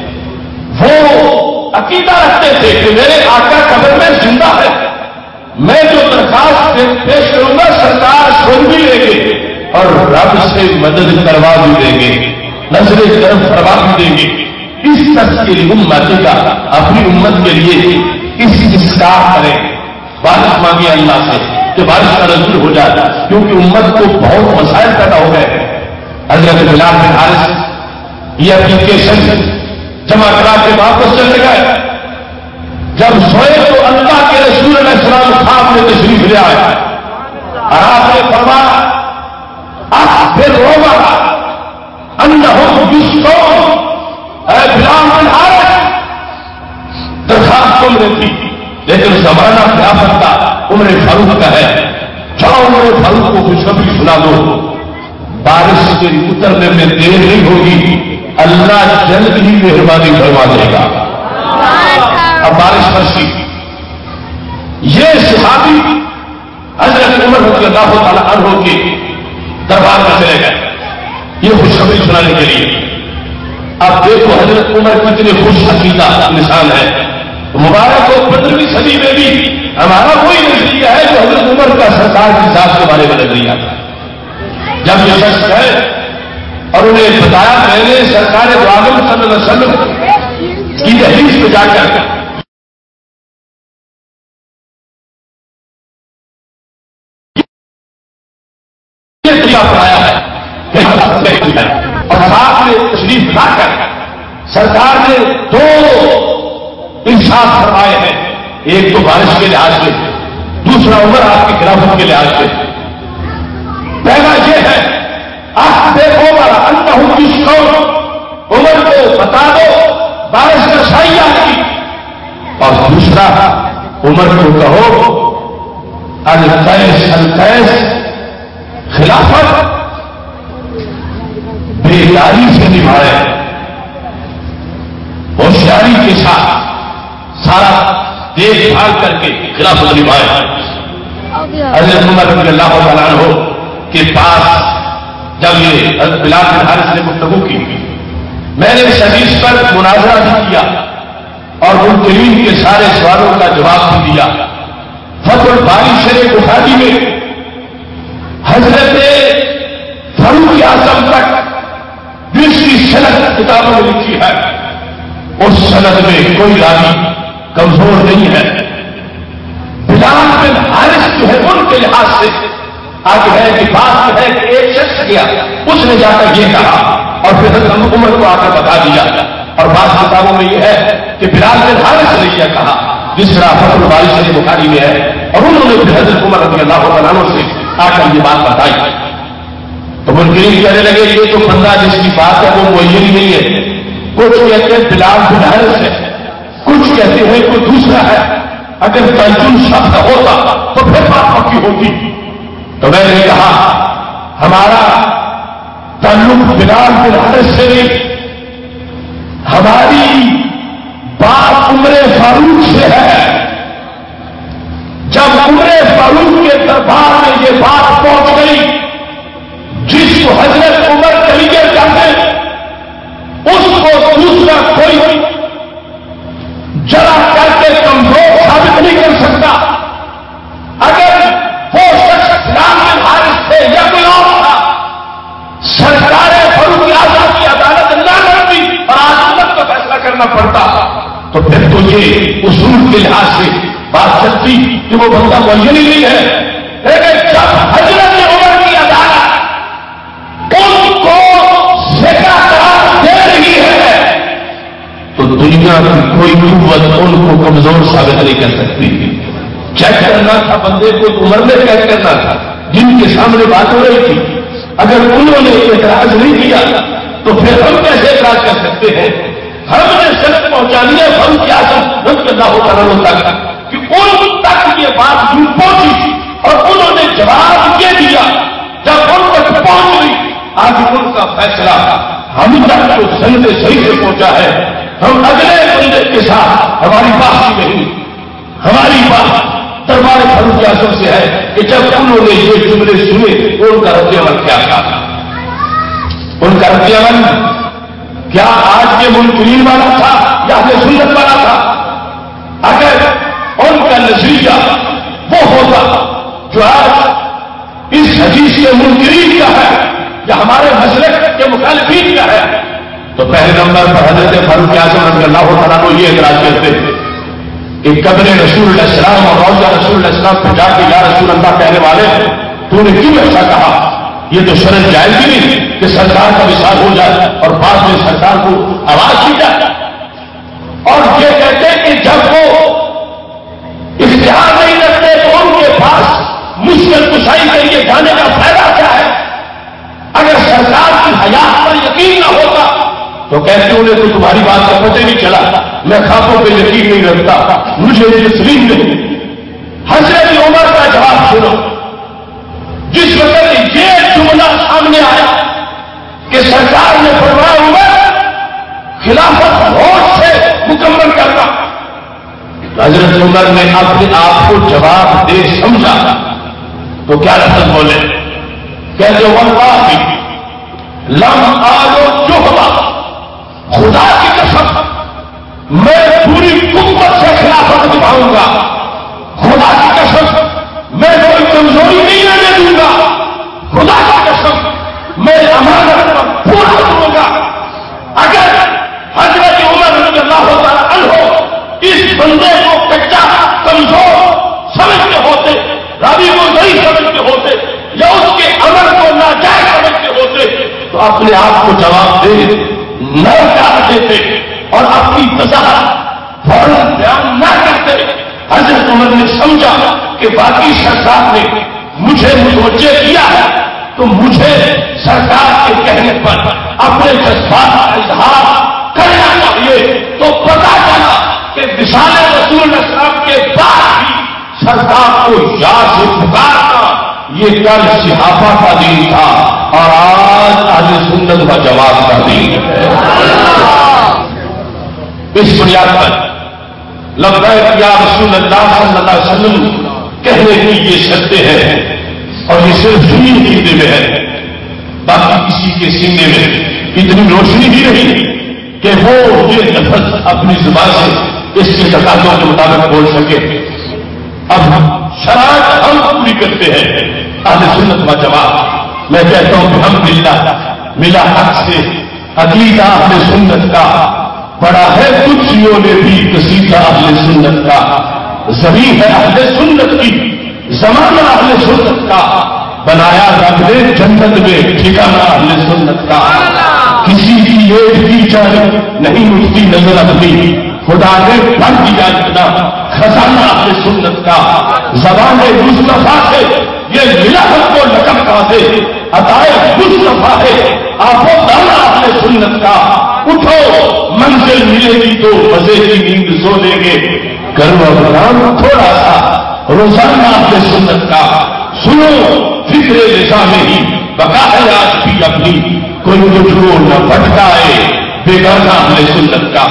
[SPEAKER 1] وہ عقیدہ رکھتے تھے کہ میرے آقا قبر میں زندہ ہے، میں جو درخواست پیش کروں گا سرکار سن بھی لیں گے اور رب سے مدد کروا بھی دیں گے، نظر کرم فرما بھی دیں گے۔ اس طرح کے لیے امت کا اپنی امت کے لیے استسقاء کریں، بارش مانگے اللہ سے کہ بارش کا نزول ہو جائے، کیونکہ امت کو بہت مسائل پیدا ہو گئے۔ حضرت بلال بن حارث یہ اپلیکیشن جمع کرا کے واپس چلے گئے، جب سوئے تو اللہ کے رسول علیہ السلام خواب میں تشریف لے آئے اور آپ نے فرمایا پھر روبا انہم یسقون، اے بلال بن حارث درخواست تم نے تھی لیکن زمانہ خلافت کا عمر فاروق کا ہے، جاؤ عمر فاروق کو خوشخبری سنا دو، بارش کے اترنے میں دیر نہیں ہوگی، اللہ جلد ہی مہربانی فرما دے گا۔ اب بارش برسی، یہ صحابی حضرت عمر رضی اللہ تعالیٰ عنہ کے دربار میں چلے گئے یہ خوشخبری سنانے کے لیے۔ اب دیکھو حضرت عمر کتنے خوش عقیدہ انسان ہے، مبارک ہو 15ویں صدی میں بھی ہمارا کوئی نظریہ ہے جو حضرت عمر کا سرکار کی ذات کے بارے میں نظریہ تھا۔ جب یہ شخص گئے اور انہیں بتایا میں نے سرکار دو عالم صلی اللہ علیہ وسلم کی دہلیز پہ جا کر پڑھایا ہے اور ساتھ میں تشریف لا کر سرکار نے 2 ارشاد فرمائے ہیں، ایک تو بارش کے لحاظ سے، دوسرا عمر آپ کی خلافت کے لحاظ سے۔ پہلا یہ ہے عمر کو بتا دو بارش کا سایہ کی، اور دوسرا عمر کو کہو القیس خلافت بیداری سے نبھائے، ہوشیاری کے ساتھ سارا دیکھ بھال کر کے خلافت نبھائے۔ حضرت عمر رضی اللہ تعالیٰ عنہ کے پاس جب یہ حضرت بلال بن حارث نے گفتگو کی میں نے اس حدیث پر مناظرہ بھی کیا اور منکرین کے سارے سوالوں کا جواب بھی دیا. فتح الباری شرح بخاری میں حضرت فاروق اعظم تک دوسری سند کتابوں میں لکھی ہے. اس سند میں کوئی راوی کمزور نہیں ہے. بلال بن حارث جو ہے ان کے لحاظ سے آگے ہے کہ بات ہے کہ ایک شخص گیا, اس نے جا کر یہ کہا اور پھر حضرت عمر کو آ کر بتا دیا. اور بعض کتابوں میں یہ ہے کہ بلال بن حارث نے یہ کہا, جس طرح فتح الباری شریف بخاری میں ہے, اور انہوں نے پھر حضرت عمر رضی اللہ عنہ سے آ کر یہ بات بتائی. تو منکرین کہنے لگے یہ تو بندہ جس کی بات ہے وہ معین نہیں ہے. کچھ کہتے ہیں بلال بن حارث ہے, کچھ کہتے ہیں کوئی دوسرا ہے. اگر تعین شخص ہوتا تو پھر بات پکی ہوتی. تو میں نے کہا ہمارا تعلق بلال بن حارث سے نہیں, ہماری بات عمر فاروق سے ہے. جب عمر فاروق کے دربار میں یہ بات پہنچ گئی جس کو حضرت عمر کلیئر کرتے اس کو دوسرا کوئی جرا کر کے کمزور ثابت نہیں کر سکتا. اگر وہ شخص بلال بن حارث سے یا کوئی اور تھا, سرکار فاروق اعظم کی عدالت نہ کرتی اور عدالت کا فیصلہ کرنا پڑتا تو پھر تو یہ اصول کے لحاظ سے بات چلتی کہ وہ بندہ معین ہی نہیں ہے. لیکن جب حضرت عمر کی عدالت ان کو سزا قرار دے رہی ہے تو دنیا کی کوئی قوت ان کو کمزور ثابت نہیں کر سکتی. چیک کرنا تھا بندے کو, عمر نے چیک کرنا تھا جن کے سامنے بات ہو رہی تھی. اگر انہوں نے اعتراض نہیں کیا تو پھر ہم کیسے اعتراض کر سکتے ہیں؟ ہم نے صرف پہنچا دیا فاروق اعظم رضی اللہ عنہ تک کہ ان تک یہ بات یوں پہنچی اور انہوں نے جواب یہ دیا. جب ان تک پہنچ گئی آج ان کا فیصلہ ہم تک تو سند صحیح سے پہنچا ہے. ہم اگلے بندے کے ساتھ ہماری بات ہی نہیں, ہماری بات دربار فاروق اعظم سے ہے کہ جب انہوں نے یہ جملے سنے ان کا رد عمل کیا تھا. ان کا رد عمل کیا آج کے منکرین والا تھا یا اہل سنت والا تھا؟ اگر ان کا نتیجہ وہ ہوتا جو آج اس حدیث کے منکرین کا ہے یا ہمارے مسلک کے مخالفین کا ہے تو پہلے نمبر پر حضرت فاروق اعظم رضی اللہ تعالیٰ کو یہ اعتراض کرتے کہ قبر رسول اللہ السلام اور روضہ رسول اللہ السلام پہ جا کے یا رسول اللہ کہنے والے تو نے کیوں ایسا کہا؟ یہ تو شرط جائز بھی نہیں کہ سرکار کا وصال ہو جائے اور بعد میں سرکار کو آواز دی جائے. اور یہ کہتے ہیں کہ جب وہ اختیار نہیں رکھتے تو ان کے پاس مشکل کشائی کے لیے جانے کا فائدہ کیا ہے؟ اگر سرکار کی حیات پر یقین نہ ہوتا تو کہتے انہیں تو تمہاری بات کا پتہ نہیں چلا, میں خوابوں پہ یقین نہیں رکھتا, مجھے تسلیم نہیں. حضرت عمر کا جواب سنو. جس وقت یہ جملہ سامنے آیا کہ سرکار نے فرمایا عمر خلافت ہوش سے مکمل کرنا, حضرت عمر نے اپنے آپ کو جواب دے سمجھا تو کیا لفظ بولے؟ کہتے واللہ لم آلو جوہبا, خدا کی قسم میں پوری قوت سے خلافت نبھاؤں گا, خدا کی قسم میں کوئی کمزوری نہیں رہنے دوں گا, خدا کی قسم میں امانت پر پورا کروں گا. اگر حضرت عمر رضی اللہ تعالیٰ عنہ اس بندے کو کچا کمزور سمجھتے ہوتے, راوی کو نہیں سمجھتے ہوتے یا اس کے عمل کو ناجائز سمجھتے ہوتے تو اپنے آپ کو جواب دے نہ کر دیتے اور اپنی وضاحت فوراً بیان نہ کرتے. حضرت عمر نے سمجھا کہ باقی سرکار نے مجھے متوجہ کیا ہے تو مجھے سرکار کے کہنے پر اپنے جذبات کا اظہار کرنا چاہیے. تو پتا چلا کہ وصال رسول السلام کے بعد بھی سرکار کو یاد سے پکارنا یہ کل صحابہ کا دین تھا اور آج اہل سنت کا جواب کا دین ہے. اس بنیاد پر لبیک یا رسول اللہ صلی اللہ علیہ وسلم کہنے کی یہ شرطیں ہیں اور یہ صرف زمین کی دل میں ہے, باقی کسی کے سینے میں اتنی روشنی بھی نہیں کہ وہ یہ لفظ اپنی زبان سے اس کے تقاضوں کے مطابق بول سکے. اب شرائط ہم پوری کرتے ہیں اہل سنت و جماعت. میں کہتا ہوں کہ ہم ملا حق سے عقیدہ اہل سنت کا بڑا ہے. تجھیوں نے بھی قصیدہ اہل سنت کا. زمین ہے اہل سنت کی, زمانہ اہل سنت کا. بنایا رب نے جنت میں ٹھکانہ اہل سنت کا. کسی کی ایک کی چاہے نہیں اٹھتی نظر اپنی. خدا نے بھر دیا اتنا خزانہ اہل سنت کا. زبان مصطفیٰ سے یہ ملا ہم کو لقب کا دے. عطائے مصطفیٰ ہے آپ و دانا اہل سنت کا. اٹھو منزل ملے گی تو مزے کی نیند سو لیں گے. کرو کام تھوڑا سا روزانہ اہل سنت کا. سنو فکر نظام ہی بقا ہے آج بھی اپنی. کوئی مجھو نہ بھٹکائے بیگانہ اہل سنت کا.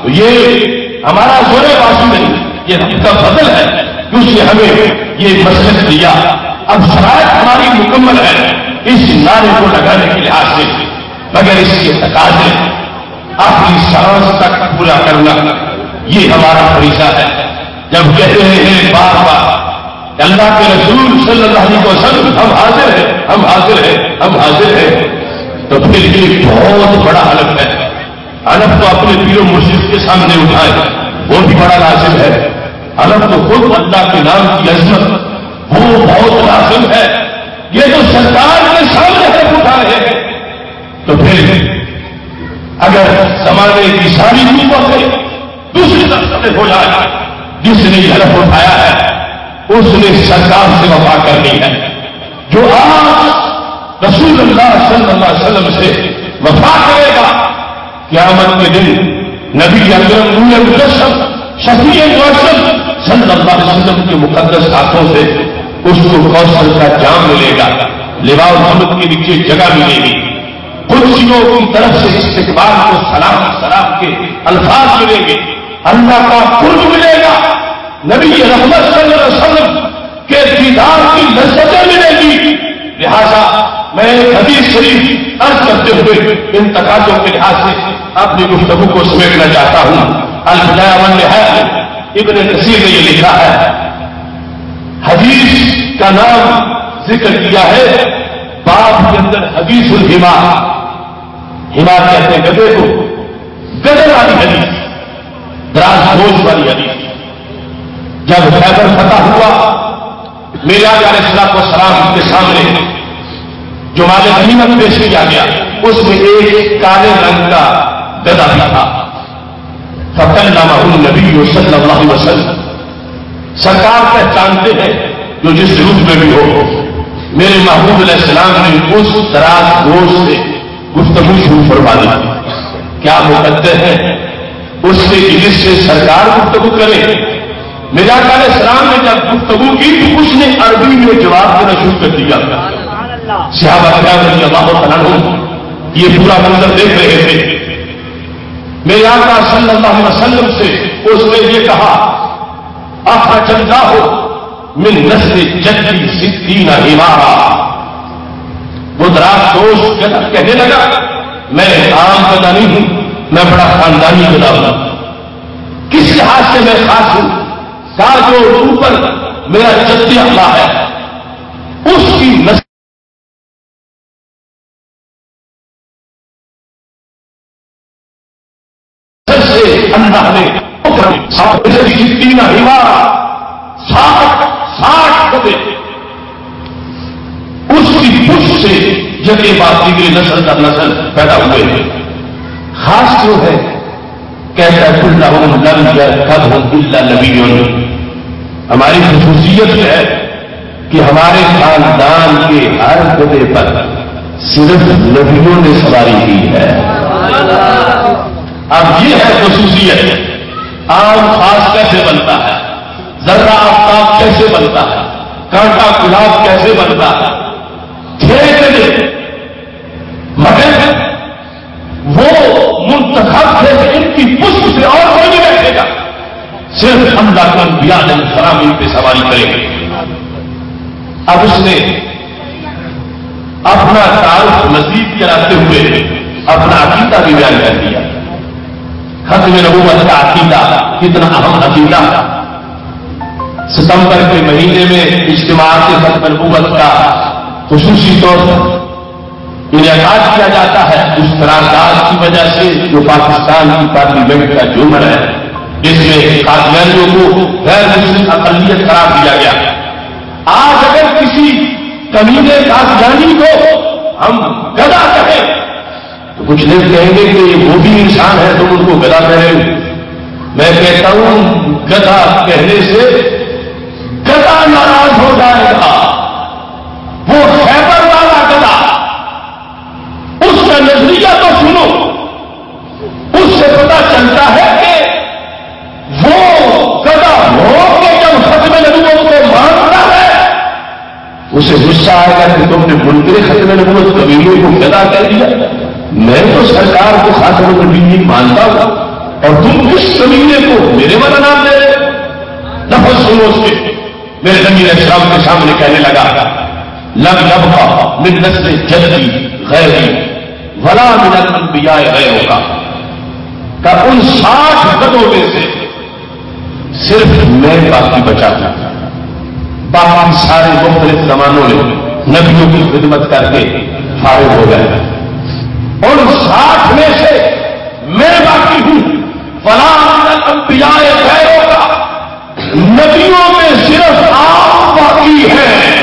[SPEAKER 1] یہ ہمارا زور بازی نہیں, یہ ہم کا فضل ہے کہ اس نے ہمیں یہ مسلک دیا. اب شرائط ہماری مکمل ہے اس نعرے کو لگانے کے لحاظ سے, مگر اس کے تقاضے آخری سانس تک پورا کرنا یہ ہمارا فریضہ ہے. جب کہہ رہے ہیں بار بار اللہ کے رسول صلی اللہ علیہ وسلم ہم حاضر ہیں, ہم حاضر ہیں, ہم حاضر ہیں, تو پھر یہ بہت بڑا حلف ہے. حلف تو اپنے پیر و مرشد کے سامنے اٹھائے وہ بھی بڑا لازم ہے. حلف تو خود اللہ کے نام کی عظمت وہ بہت لازم ہے. یہ تو سرکار کے سامنے حلف اٹھا رہے ہیں تو پھر اگر زمانے کی ساری قوتیں دوسری طرف سے ہو جائے, جس نے یہ حلف اٹھایا ہے اس نے سرکار سے وفا کرنی ہے. جو آج رسول اللہ صلی اللہ علیہ وسلم سے وفا کرے گا قیامت کے دن نبی اکرم نور مجسم شفیع معصم صلی اللہ علیہ وسلم کے مقدس ہاتھوں سے اس کو کوثر کا جام ملے گا. لواء الحمد کے نیچے جگہ ملے گی. قدسیوں کی طرف سے استقبال کو سلام سلام کے الفاظ ملیں گے. اللہ کا قرب ملے گا. نبی رحمت صلی اللہ علیہ وسلم کے دیدار کی لذتیں ملے گی. لہذا میں حدیث شریف عرض کرتے ہوئے ان تقاضوں کے لحاظ سے اپنی گفتگو کو سمیٹنا چاہتا ہوں. البدایہ والنہایہ ابن کثیر نے یہ لکھا ہے, حدیث کا نام ذکر کیا ہے باب کے اندر حدیث الحمار. حمار کہتے ہیں گدے کو, گدے والی حدیث, دراز بوجھ والی حدیث. جب خیبر فتح ہوا میرے آقا علیہ الصلوۃ والسلام کے سامنے جو مال غنیمت پیش کیا گیا اس میں ایک کالے رنگ کا گدا بھی تھا. فکلمہ النبی صلی اللہ علیہ وسلم, سرکار پہچانتے ہیں جو جس روپ میں بھی ہو. میرے محبوب علیہ السلام نے اس دراز گوشت سے گفتگو شروع فرما دی. کیا مقدر ہے اس سے جس سے سرکار گفتگو کرے. میرے آقا علیہ السلام نے جب گفتگو کی تو اس نے عربی میں جواب دینا شروع کر دیا. صحابہ کرام رضی اللہ تعالیٰ عنہ یہ پورا منظر دیکھ رہے تھے. میرے آقا صلی اللہ علیہ وسلم سے اس نے یہ کہا, اخرجناہ من نسل جدی ستین حمارا. وہ دراز دوست کہنے لگا میں عام گدا نہیں ہوں, میں بڑا خاندانی گدا ہوں. کس لحاظ سے میں خاص ہوں؟ کہا جو اوپر میرا جدی اللہ ہے اس کی نسل سے اللہ نے ستین حمارا 60 گدے اس کی پشت سے جگہ بات کی نسل کا نسل پیدا ہوئے ہیں. خاص جو ہے کہتا ہے کلہم لم یرکبہم الا نبی. ہماری خصوصیت ہے کہ ہمارے خاندان کے ہر گدے پر صرف نبیوں نے سواری کی ہے. اب یہ ہے خصوصیت. آم خاص کیسے بنتا ہے, ذرہ آفتاب کیسے بنتا ہے, کانٹا گلاب کیسے بنتا ہے, مگر وہ منتخب ہے کہ ان کی پشت سے اور کوئی نہیں بیٹھے گا, صرف اللہ کے انبیاء علیہ السلام ان پہ سواری کریں گے. اب اس نے اپنا تعارف مزید کراتے ہوئے اپنا عقیدہ بھی بیان کر دیا. ختم نبوت کا عقیدہ کتنا اہم عقیدہ. ستمبر کے مہینے میں اجتماعات ختم نبوت کا خصوصی طور پر انعقاد کیا جاتا ہے اس قرارداد کی وجہ سے جو پاکستان کی پارلیمنٹ کا جرم ہے، جس میں قادیانیوں کو غیر مسلم اقلیت قرار دیا گیا. آج اگر کسی کمینے قادیانی کو ہم گدا کہیں تو کچھ لوگ کہیں گے کہ وہ بھی انسان ہے تم ان کو گدا کہہ رہے ہو. میں کہتا ہوں گدا کہنے سے گدا ناراض ہو جائے گا. وہ خیبر والا گدا، اس کا نظریہ تو سنو، اس سے پتا چلتا ہے کہ وہ گدا ہو کے جب ختم نبوت کو مانتا ہے اسے غصہ آئے گا کہ تم نے منکر ختم نبوت قبیلوں کو گدا کہہ دیا. میں تو سرکار کو خاتم النبیین مانتا ہوں اور تم کس قبیلے کو میرے والا نام دے رہے. لفظ سنو اس کے. میرے نبی علیہ السلام کے سامنے کہنے لگا لم یبقى من نسل جدی غیری ولا من الانبیاء غیروں کا ان 60 گدوں میں سے صرف میں باقی بچا تھا. باقی سارے مختلف زمانوں میں نبیوں کی خدمت کر کے فارغ ہو گئے. ان 60 میں سے میں باقی ہوں. ولا من الانبیاء غیروں کا، نبیوں میں صرف آپ باقی ہیں.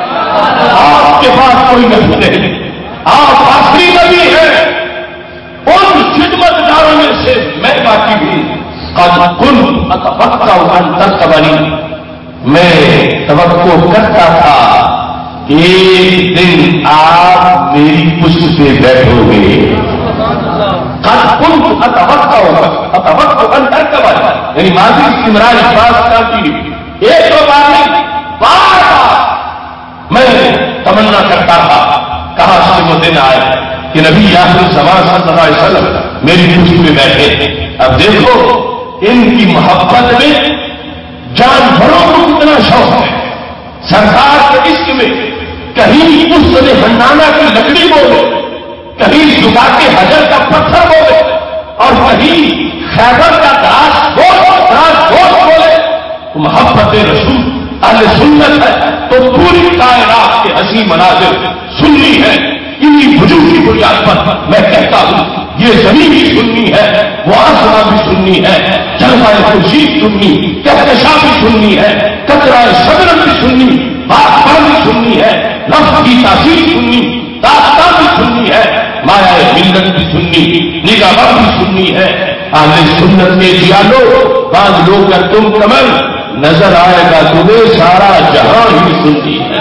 [SPEAKER 1] آپ کے پاس کوئی نبی نہیں، آپ آخری نبی ہیں. ان خدمت داروں میں سے میں باقی ہوں. قد كنت اتوقع ان تركبني، میں توقع کرتا تھا کہ ایک دن آپ میری پشت پہ بیٹھو گے. قد كنت اتوقع ان تركبني، یعنی ماضی استمرار اس بات کا کہ ایک دو بار نہیں، بار بار میں تمنا کرتا تھا. کہاں سے وہ دن آئے کہ نبی آخر زمان صلی اللہ علیہ وسلم میری پشت پہ بیٹھے. اب دیکھو ان کی محبت میں جانوروں کو کتنا شوق ہے. سرکار کے عشق میں کہیں اس نے ہنڈانا کی لکڑی بولے، کہیں زکا کے حجر کا پتھر بولے، اور کہیں خیبر کا دراز گوشت بولے. محبت رسول اہل سنت ہے تو پوری کائنات کے حسین مناظر سنی ہے. انہی وجود کی بنیاد پر میں کہتا ہوں یہ زمین بھی سننی ہے، وہ آسمان بھی سننی ہے، جلوہ خورشید سننی، کہکشاں بھی سننی ہے، قطرہ شبنم بھی سننی، آسمان بھی سننی ہے، لفظ کی تاثیر سننی، داستان بھی سننی ہے، مایا ملت بھی سننی، نگاہ بھی سننی ہے. اہل سنت کے جیالو بعض لوگ کر تم کمل نظر آئے گا تمہیں سارا جہاں ہی سننی ہے.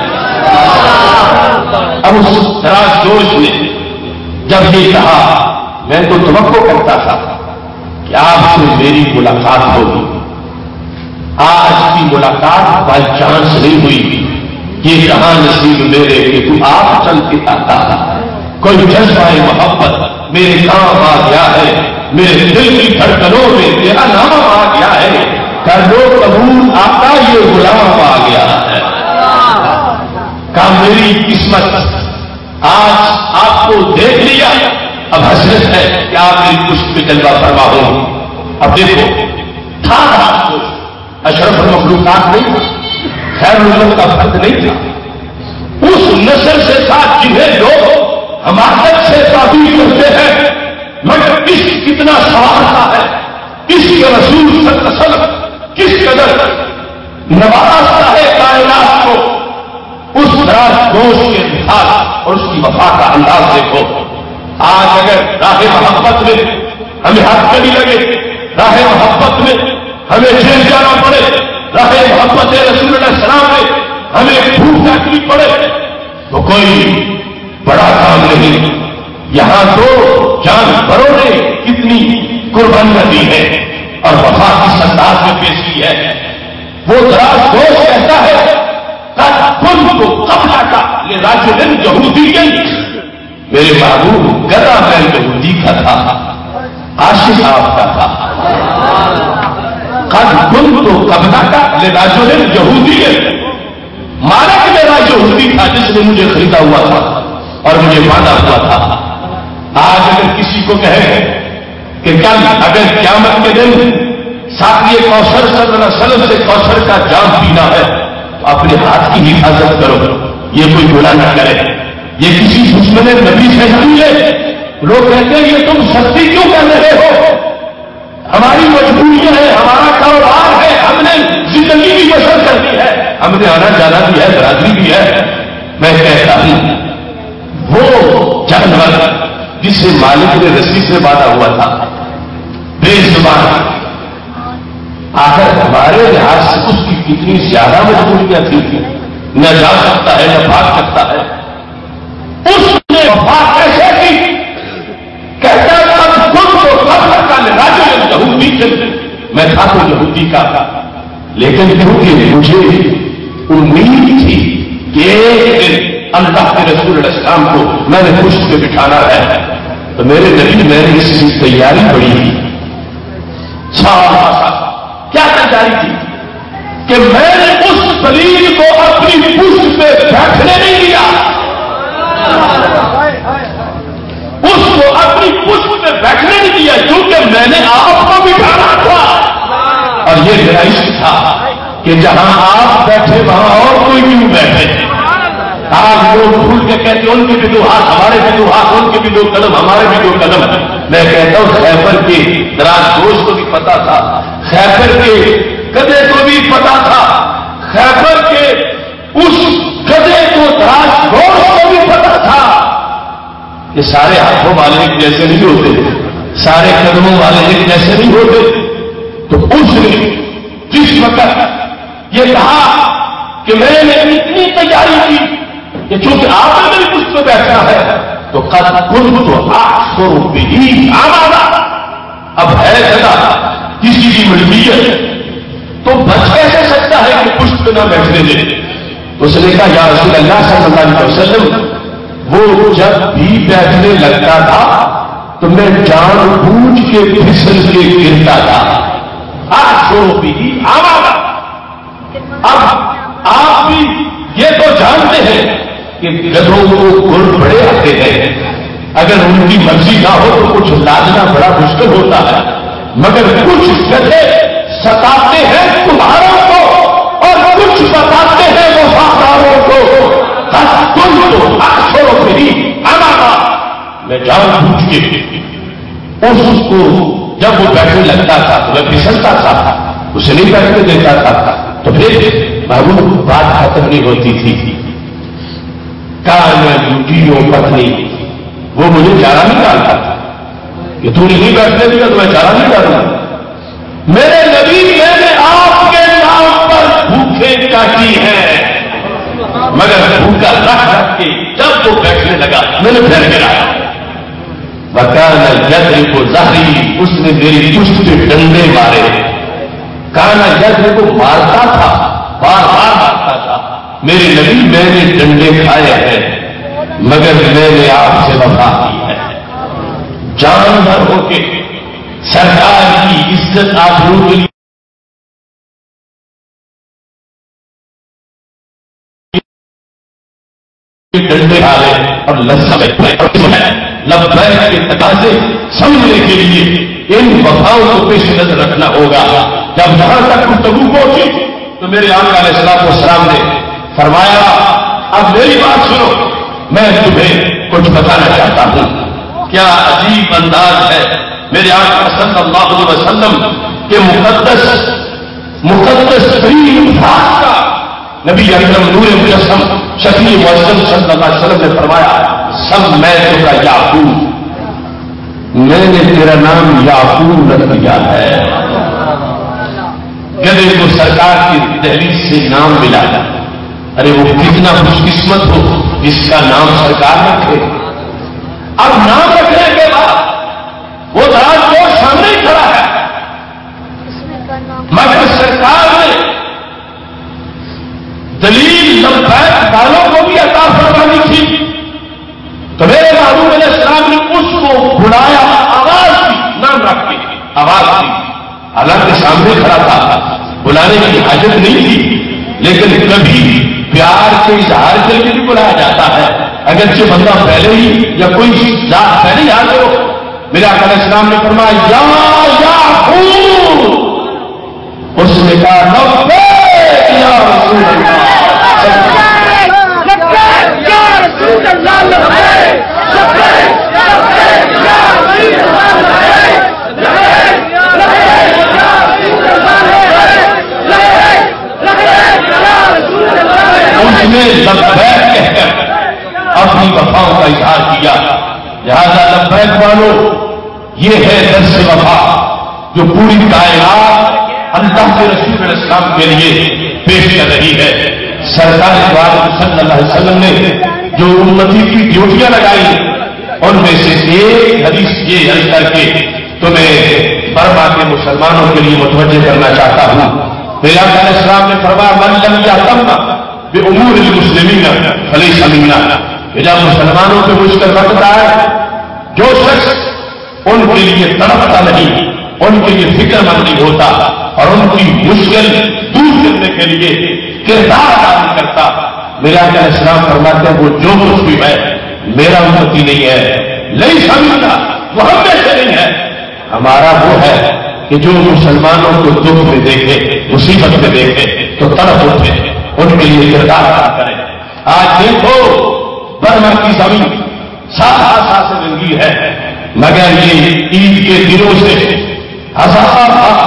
[SPEAKER 1] اب اس دراز دوست نے جب یہ کہا میں تو توقع کرتا تھا کہ آپ سے میری ملاقات ہوگی. آج کی ملاقات بائی چانس نہیں ہوئی. یہ کہاں نصیب میرے کہ تو آپ چل کے آتا تھا. کوئی جذبہ محبت میرے کام آ گیا ہے، میرے دل کی دھڑکنوں میں تیرا نام آ گیا ہے. کر لو قبول آقا یہ غلام آ گیا ہے. کہ میری قسمت آج آپ کو دیکھ لیا. اب حسرت ہے کہ آپ میری پشت پہ جلوہ فرما ہو. اب دیکھو تھا اشرف المخلوقات نہیں تھا، خیر الامت کا فرد نہیں تھا. اس نسل سے ساتھ جنہیں لوگ حماقت سے تعبیر کرتے ہیں، مگر اس کتنا سوارتا ہے. اس کے رسول صلی اللہ علیہ وسلم کس قدر نوازتا ہے کائنات کو. اس دراز گوشت کے انداز اور اس کی وفا کا انداز دیکھو. آج اگر راہ محبت میں ہمیں ہاتھ کڑی لگے، راہ محبت میں ہمیں جیل جانا پڑے، راہ محبت رسول اللہ علیہ السلام میں ہمیں بھوک کاٹنی پڑے تو کوئی بڑا کام نہیں. یہاں تو جانوروں نے کتنی قربانیاں دی ہے اور وفا کس انداز میں پیش کی ہے. وہ دراز گوشت کہتا ہے تم کو قبلہ کا یہ راجل یہودی میرے محبوب گدا میں یہودی کا تھا، عاشق آپ کا تھا. قد تم تو قبلہ کا یہ راجل یہودی مالک میرا یہودی تھا جس نے مجھے خریدا ہوا تھا اور مجھے باندھا ہوا تھا. آج اگر کسی کو کہے کہ کل اگر قیامت کے دن ساتھ یہ کوثر صلی اللہ علیہ وسلم سے کوثر کا جام پینا ہے تو اپنے ہاتھ کی حفاظت کرو، یہ کوئی گناہ نہ کرے، یہ کسی دشمن نبی سے نہیں ہے۔ لوگ کہتے ہیں یہ تم سستی کیوں کر رہے ہو؟ ہماری مجبوریاں ہیں، ہمارا کاروبار ہے، ہم نے زندگی بھی بسر کرنی ہے، ہم نے آنا جانا بھی ہے، برادری بھی ہے۔ میں کہتا ہوں وہ جانور جسے مالک نے رسی سے باندھا ہوا تھا، بے زبان، آخر ہمارے لحاظ سے اس کی کتنی زیادہ مجبوریاں تھی، نہ جا سکتا ہے نہ بھاگ سکتا ہے، اس نے وفا کیسے کی؟ کہتا تب خود کو قبر کا راجا یہودی میں تھا تو یہودی کا تھا، لیکن کیونکہ مجھے امید تھی کہ ایک دن اللہ کے رسول علیہ السلام کو میں نے پشت پہ بٹھانا ہے، تو میرے نبی میں نے اس کی تیاری بڑی تھی۔ کیا تیاری تھی کہ میں نے اس دلیل کو اپنی پشت پہ بیٹھنے نہیں دیا، اس کو اپنی پشت پہ بیٹھنے نہیں دیا، کیونکہ میں نے آپ کو بٹھانا تھا، اور یہ میرا عشق تھا کہ جہاں آپ بیٹھے وہاں اور کوئی بھی بیٹھے۔ آپ لوگ بھول کے کہتے ان کے بھی دو ہاتھ ہمارے بھی دو ہاتھ، ان کے بھی دو قدم ہمارے بھی دو قدم۔ میں کہتا ہوں خیبر کے دراز گوش کو بھی پتا تھا، خیبر کے گدے کو بھی پتا تھا، خیبر کے اس گدے کو دراز گوش کو بھی پتا تھا کہ سارے ہاتھوں والے ایک جیسے نہیں ہوتے، سارے قدموں والے ایک جیسے نہیں ہوتے۔ تو اس نے جس وقت یہ کہا کہ میں نے اتنی تیاری کی کہ چونکہ آپ نے میری پشت پہ بیٹھا ہے تو قد کنت احصر به آمادا، اب ہے جگہ کسی کی مجبوریت تو بچ کیسے سکتا ہے کہ پشت پہ نہ بیٹھنے دے؟ تو اس نے کہا یا رسول اللہ صلی اللہ علیہ وسلم، وہ جب بھی بیٹھنے لگتا تھا تو میں جان بوجھ کے پھسل کے گرتا تھا۔ احصر به آمادا، اب آپ بھی یہ تو جانتے ہیں کہ گدھوں کو گر بڑے آتے ہیں، اگر ان کی مرضی نہ ہو تو کچھ لادنا بڑا مشکل ہوتا ہے، مگر کچھ گدھے ستاتے ہیں تمہاروں کو اور کچھ بتاتے ہیں وفاداروں کو۔ تم تو اکثر بھی ہمارا، میں جان بوجھ کے اس کو جب وہ بیٹھنے لگتا تھا تو میں پھسلتا تھا، اسے نہیں بیٹھنے دیتا تھا، تو پھر محبوب بات ختم نہیں ہوتی تھی۔ کانا یوٹیوں پتنی، وہ مجھے چارہ نہیں ڈالتا تھا کہ تو نہیں بیٹھنے دیا تو میں چارہ نہیں ڈالوں گا۔ میرے نبی میں نے آپ کے نام پر بھوکے کاٹی ہیں، مگر بھوکا رکھ رکھ کے جب وہ بیٹھنے لگا میں نے پھر گرایا۔ وکانا یضرب ظہری، اس نے میری پشت پہ ڈنڈے مارے۔ کانا یضرب کو مارتا تھا، بار بار مارتا تھا۔ میرے نبی میں نے ڈنڈے کھائے ہیں مگر میں نے آپ سے وفا کی ہے، جان بھر ہو کے سرکار کی عزت آبرو کے لیے ڈنڈے کھالے اور لبیک کے تقاضے سمجھنے کے لیے ان وفاؤں کو پیش نظر رکھنا ہوگا۔ جب جہاں تک گفتگو پہنچی تو میرے آقا علیہ الصلوۃ والسلام نے فرمایا اب میری بات سنو، میں تمہیں کچھ بتانا چاہتا ہوں۔ کیا عجیب انداز ہے میرے آقا صلی اللہ علیہ وسلم کے مقدس ترین الفاظ کا۔ نبی اکرم نور مجسم شفیع معظم صلی اللہ علیہ وسلم نے فرمایا سب میں تو کا یعقوب، میں نے تیرا نام یعقوب رکھ دیا ہے۔ گدے کو سرکار کی دہلیز سے نام ملا، ارے وہ کتنا خوش قسمت ہو جس کا نام سرکار رکھے۔ اب نام رکھنے کے بعد وہ دراز کو سامنے ہی کھڑا ہے، مگر سرکار نے دلیل لبیک والوں کو بھی عطا فرمانی تھی، تو میرے محبوب علیہ السلام نے اس کو بلایا، آواز دی، نام رکھ کے آواز دی، حالانکہ سامنے کھڑا تھا، بلانے کی حاجت نہیں تھی، لیکن کبھی پیار کے اظہار کے لیے بھی بلایا جاتا ہے، اگرچہ بندہ پہلے ہی یا کوئی ذات پہلے ہی حاضر ہو میرے آقا علیہ السلام نے فرمایا یا اس نے کہا لبیک یا رسول اللہ، اس نے لبیک کہہ کر اپنی وفاؤں کا اظہار کیا. لہذا لبیک والو یہ ہے درس وفا جو پوری کائنات اللہ کے رسول علیہ السلام کے لیے پیش کر رہی ہے. سرکار دو عالم صلی اللہ علیہ وسلم نے جو امتی کی ڈیوٹیاں لگائی ان میں سے ایک حدیث یہ عرض کر کے تمہیں برما کے مسلمانوں کے لیے متوجہ کرنا چاہتا ہوں. میرے آقا علیہ السلام نے فرمایا من لم یهتم بامور المسلمین فلیس منا. جب مسلمانوں کے مشکل وقت آئے جو شخص ان کے لیے تڑپتا نہیں، ان کے لیے فکر مند نہیں ہوتا اور ان کی مشکل دور کرنے کے لیے کردار ادا نہیں کرتا، میرا آقا علیہ السلام فرماتے ہیں وہ جو کچھ بھی ہے میرا امتی نہیں ہے. نہیں سمجھتا وہ ہم میں سے نہیں ہے. ہمارا وہ ہے کہ جو مسلمانوں کو دکھ میں دیکھے، مصیبت میں دیکھے تو تڑپ اٹھے، ان کے لیے کردار ادا کرے. آج دیکھو برما کی زمین سا سے رنگی ہے، مگر یہ عید کے دنوں سے ہزار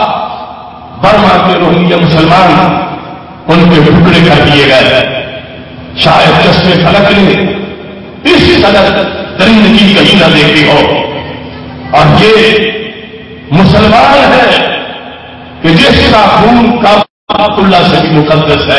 [SPEAKER 1] برما کے روہنگیا مسلمان ان کے ٹکڑے کر دیے گئے. شاید چشمے فلک نے اس قدر درندگی کہیں نہ دیکھی ہو. اور یہ مسلمان ہے کہ جس کا خون کعبۃ اللہ سے بھی مقدس ہے.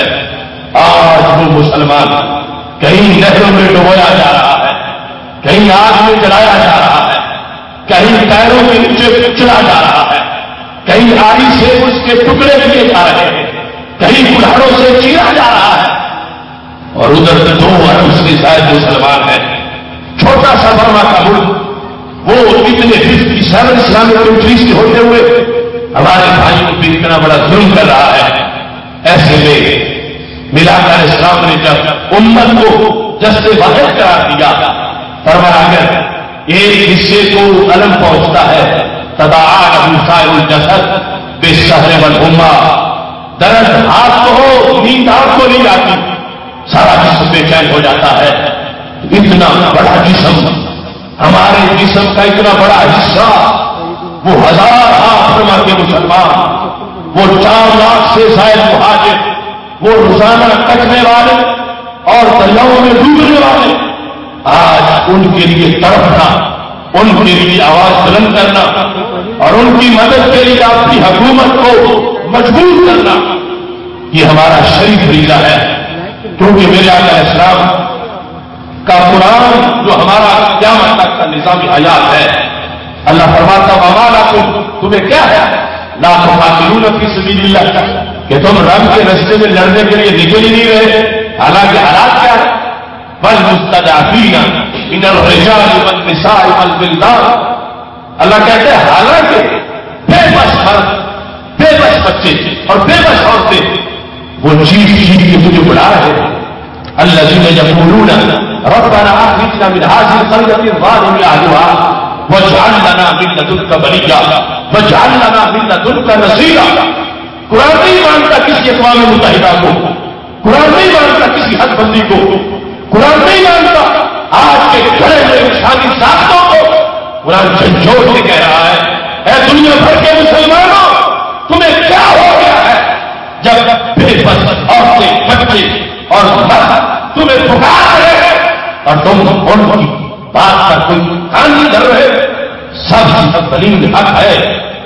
[SPEAKER 1] آج وہ مسلمان کہیں نہروں میں ڈبویا جا رہا ہے، کہیں آگ میں جلایا جا رہا ہے، کہیں پیروں کے نیچے چلا جا رہا ہے، کہیں آری سے اس کے ٹکڑے کیے جا رہے ہیں، کہیں کلاڑوں سے چیرا جا رہا ہے. اور ادھر 2 ارب سے شاید مسلمان ہے. چھوٹا سا برما کا ملک وہ اتنے 57 اسلامک کنٹریز کے ہوتے ہوئے ہمارے بھائیوں پہ اتنا بڑا ظلم کر رہا ہے. ایسے میں میرا آقا علیہ السلام نے جب امت کو جسے واحد قرار دیا، فرمایا اگر ایک حصے کو علم پہنچتا ہے تداعی له سائر الجسد بالسہر والحمى، درد ہاتھ کو ہو نیند ہاتھ کو نہیں آتی، سارا جسم بے چین ہو جاتا ہے. اتنا بڑا جسم، ہمارے جسم کا اتنا بڑا حصہ، وہ 1000 برما کے مسلمان، وہ 4 لاکھ سے زائد مہاجر، وہ روزانہ کٹنے والے اور دریاؤں میں ڈوبنے والے، آج ان کے لیے تڑپنا، ان کے لیے آواز بلند کرنا اور ان کی مدد کے لیے اپنی حکومت کو مجبور کرنا، یہ ہمارا شریف فریضہ ہے. کیونکہ میرے آقا علیہ السلام کا قرآن جو ہمارا قیامت تک کا نظام حیات ہے، اللہ فرماتا وما لکم، تمہیں کیا ہے لا تقاتلون فی سبیل اللہ، کہ تم رب کے راستے میں لڑنے کے لیے نکل ہی نہیں رہے. حالانکہ حالات کیا ہے والمستضعفین من الرجال والنساء والولدان، اللہ کہتے ہیں حالانکہ بے بس مرد، بے بس بچے اور بے بس عورتیں وہ چیز کے تجھے بلا رہے ہیں. الذین یقولون ربنا اخرجنا من هذه القرية الظالم اهلها واجعل لنا من لدنك وليا واجعل لنا من لدنك نصيرا. قرآن نہیں مانتا کسی اقوام متحدہ کو، قرآن نہیں مانتا کسی حد بندی کو، قرآن نہیں مانتا آج کے کھڑے ہوئے انسانی ساختوں کو. قرآن جھنجھوڑ کے کہہ رہا ہے اے دنیا بھر کے مسلمانوں تمہیں کیا ہو گیا ہے جب بے بس عورتیں بچے اور مرد تمہیں پکار رہے ہیں اور تم ان کی بات پر کوئی کان نہیں دھر رہے. سب سے بلند حق ہے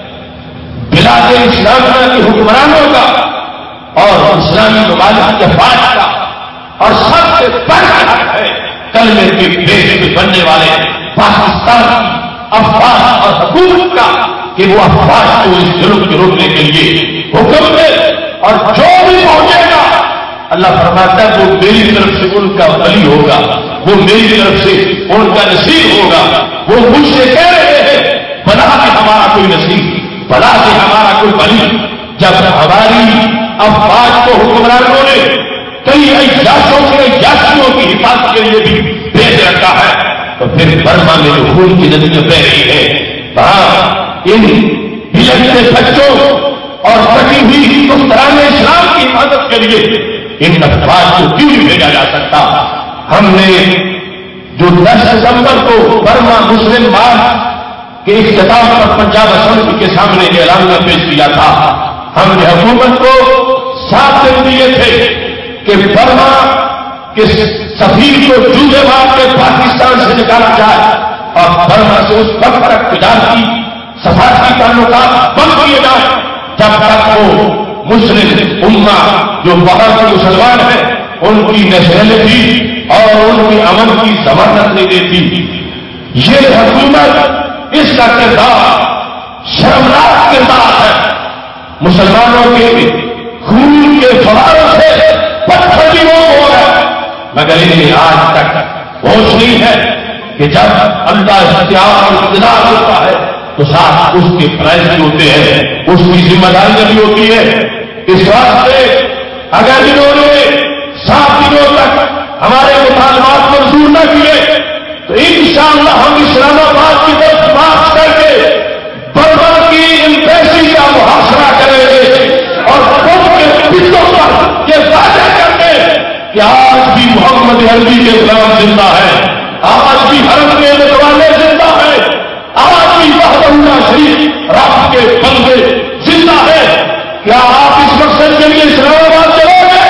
[SPEAKER 1] بلاد اسلامیہ کے حکمرانوں کا اور اسلامی ممالک کے فوج کا، اور سب سے بڑا حق ہے کلمے کے دیش میں بننے والے پاکستان کی افواج اور حکومت کا کہ وہ افواج کو اس ظلم کو روکنے کے لیے حکم دے. اور جو بھی پہنچے گا اللہ فرماتا ہے وہ میری طرف سے ان کا ولی ہوگا، وہ میری طرف سے ان کا نصیر ہوگا. وہ مجھ سے کہہ رہے ہیں بنا کہ ہمارا کوئی نصیر، بلا سے ہمارا کوئی ولی. جب ہماری افواج کو حکمرانوں نے کئی عیاشوں سے عیاشیوں کی حفاظت کے لیے بھی بھیج رکھا ہے، تو پھر برما میں جو خون کی ندیاں بہ رہی ہے وہاں ان بلکتے بچوں اور کٹی ہوئی دختران اسلام کی حفاظت کے لیے ان افراد کو کیوں نہیں بھیجا جا سکتا؟ ہم نے جو 10 دسمبر کو برما مسلم مارچ کے اختتام پر پنجاب اسمبلی کے سامنے اعلامیہ پیش کیا تھا، ہم نے حکومت کو 7 دن دیے تھے کہ برما کے سفیر کو جوتے مار کے پاکستان سے نکالا جائے اور برما سے اس وقت تک تجارتی سفارتی تعلقات بند کیے جائیں جب تک وہ مسلم امہ جو باہر کے مسلمان ہیں ان کی نیشنلٹی اور ان کی امن کی ضمانت نہیں دیتی۔ یہ حکومت اس کا کردار شرمناک کردار ہے، مسلمانوں کے خون کے فواروں سے پتھر بھی وہ ہو رہا ہے، مگر انہیں آج تک ہوش نہیں ہے کہ جب اللہ اختیار اور اقتدار ہوتا ہے تو ساتھ اس کے پرائز بھی ہوتے ہیں، اس کی ذمہ داریاں بھی ہوتی ہے۔ اس واسطے اگر انہوں نے 7 دنوں تک ہمارے مطالبات منظور نہ کیے تو انشاءاللہ ہم اسلام آباد کی طرف مارچ کر کے برما کی ایمبیسی کا محاصرہ کریں گے اور خود کے پتوں پر یہ وعدہ کرتے کہ آج بھی محمد عربی کے غلام زندہ ہے، آج بھی حرم کے متوالے زندہ ہے، آج بھی وحدہ اللہ شریف رب کے بندے زندہ ہے۔ کیا آپ اس مقصد کے لیے اسلام آباد چلو گے؟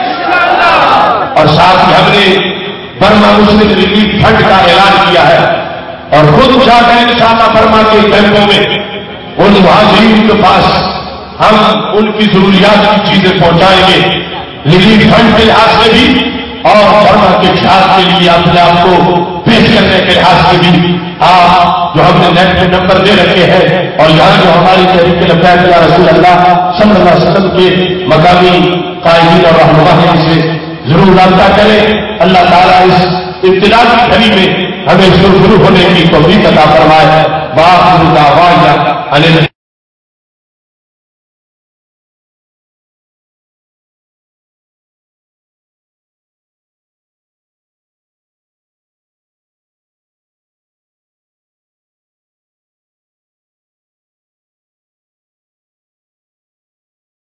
[SPEAKER 1] اور ساتھ ہی ہم نے برما مسلم ریلیف فنڈ کا اعلان کیا ہے اور خود جا کر انشاءاللہ برما کے کیمپوں میں ان مہاجرین کے پاس ہم ان کی ضروریات کی چیزیں پہنچائیں گے، ریلیف فنڈ کے لحاظ سے بھی اور برما کے خیال کے لیے اپنے آپ کو پیش کرنے کے لحاظ سے بھی۔ آپ جو ہم نے نیٹ پہ نمبر دے رکھے ہیں اور یہاں جو ہماری تحریک لبیک یا رسول اللہ صلی اللہ علیہ وسلم کے مقامی قائدین اور رہنما سے ضرور رابطہ کریں۔ اللہ تعالیٰ اس ابتدا کی گھڑی میں ہمیں شروع ہونے کی توفیق عطا فرمائے۔ باخر دعوانا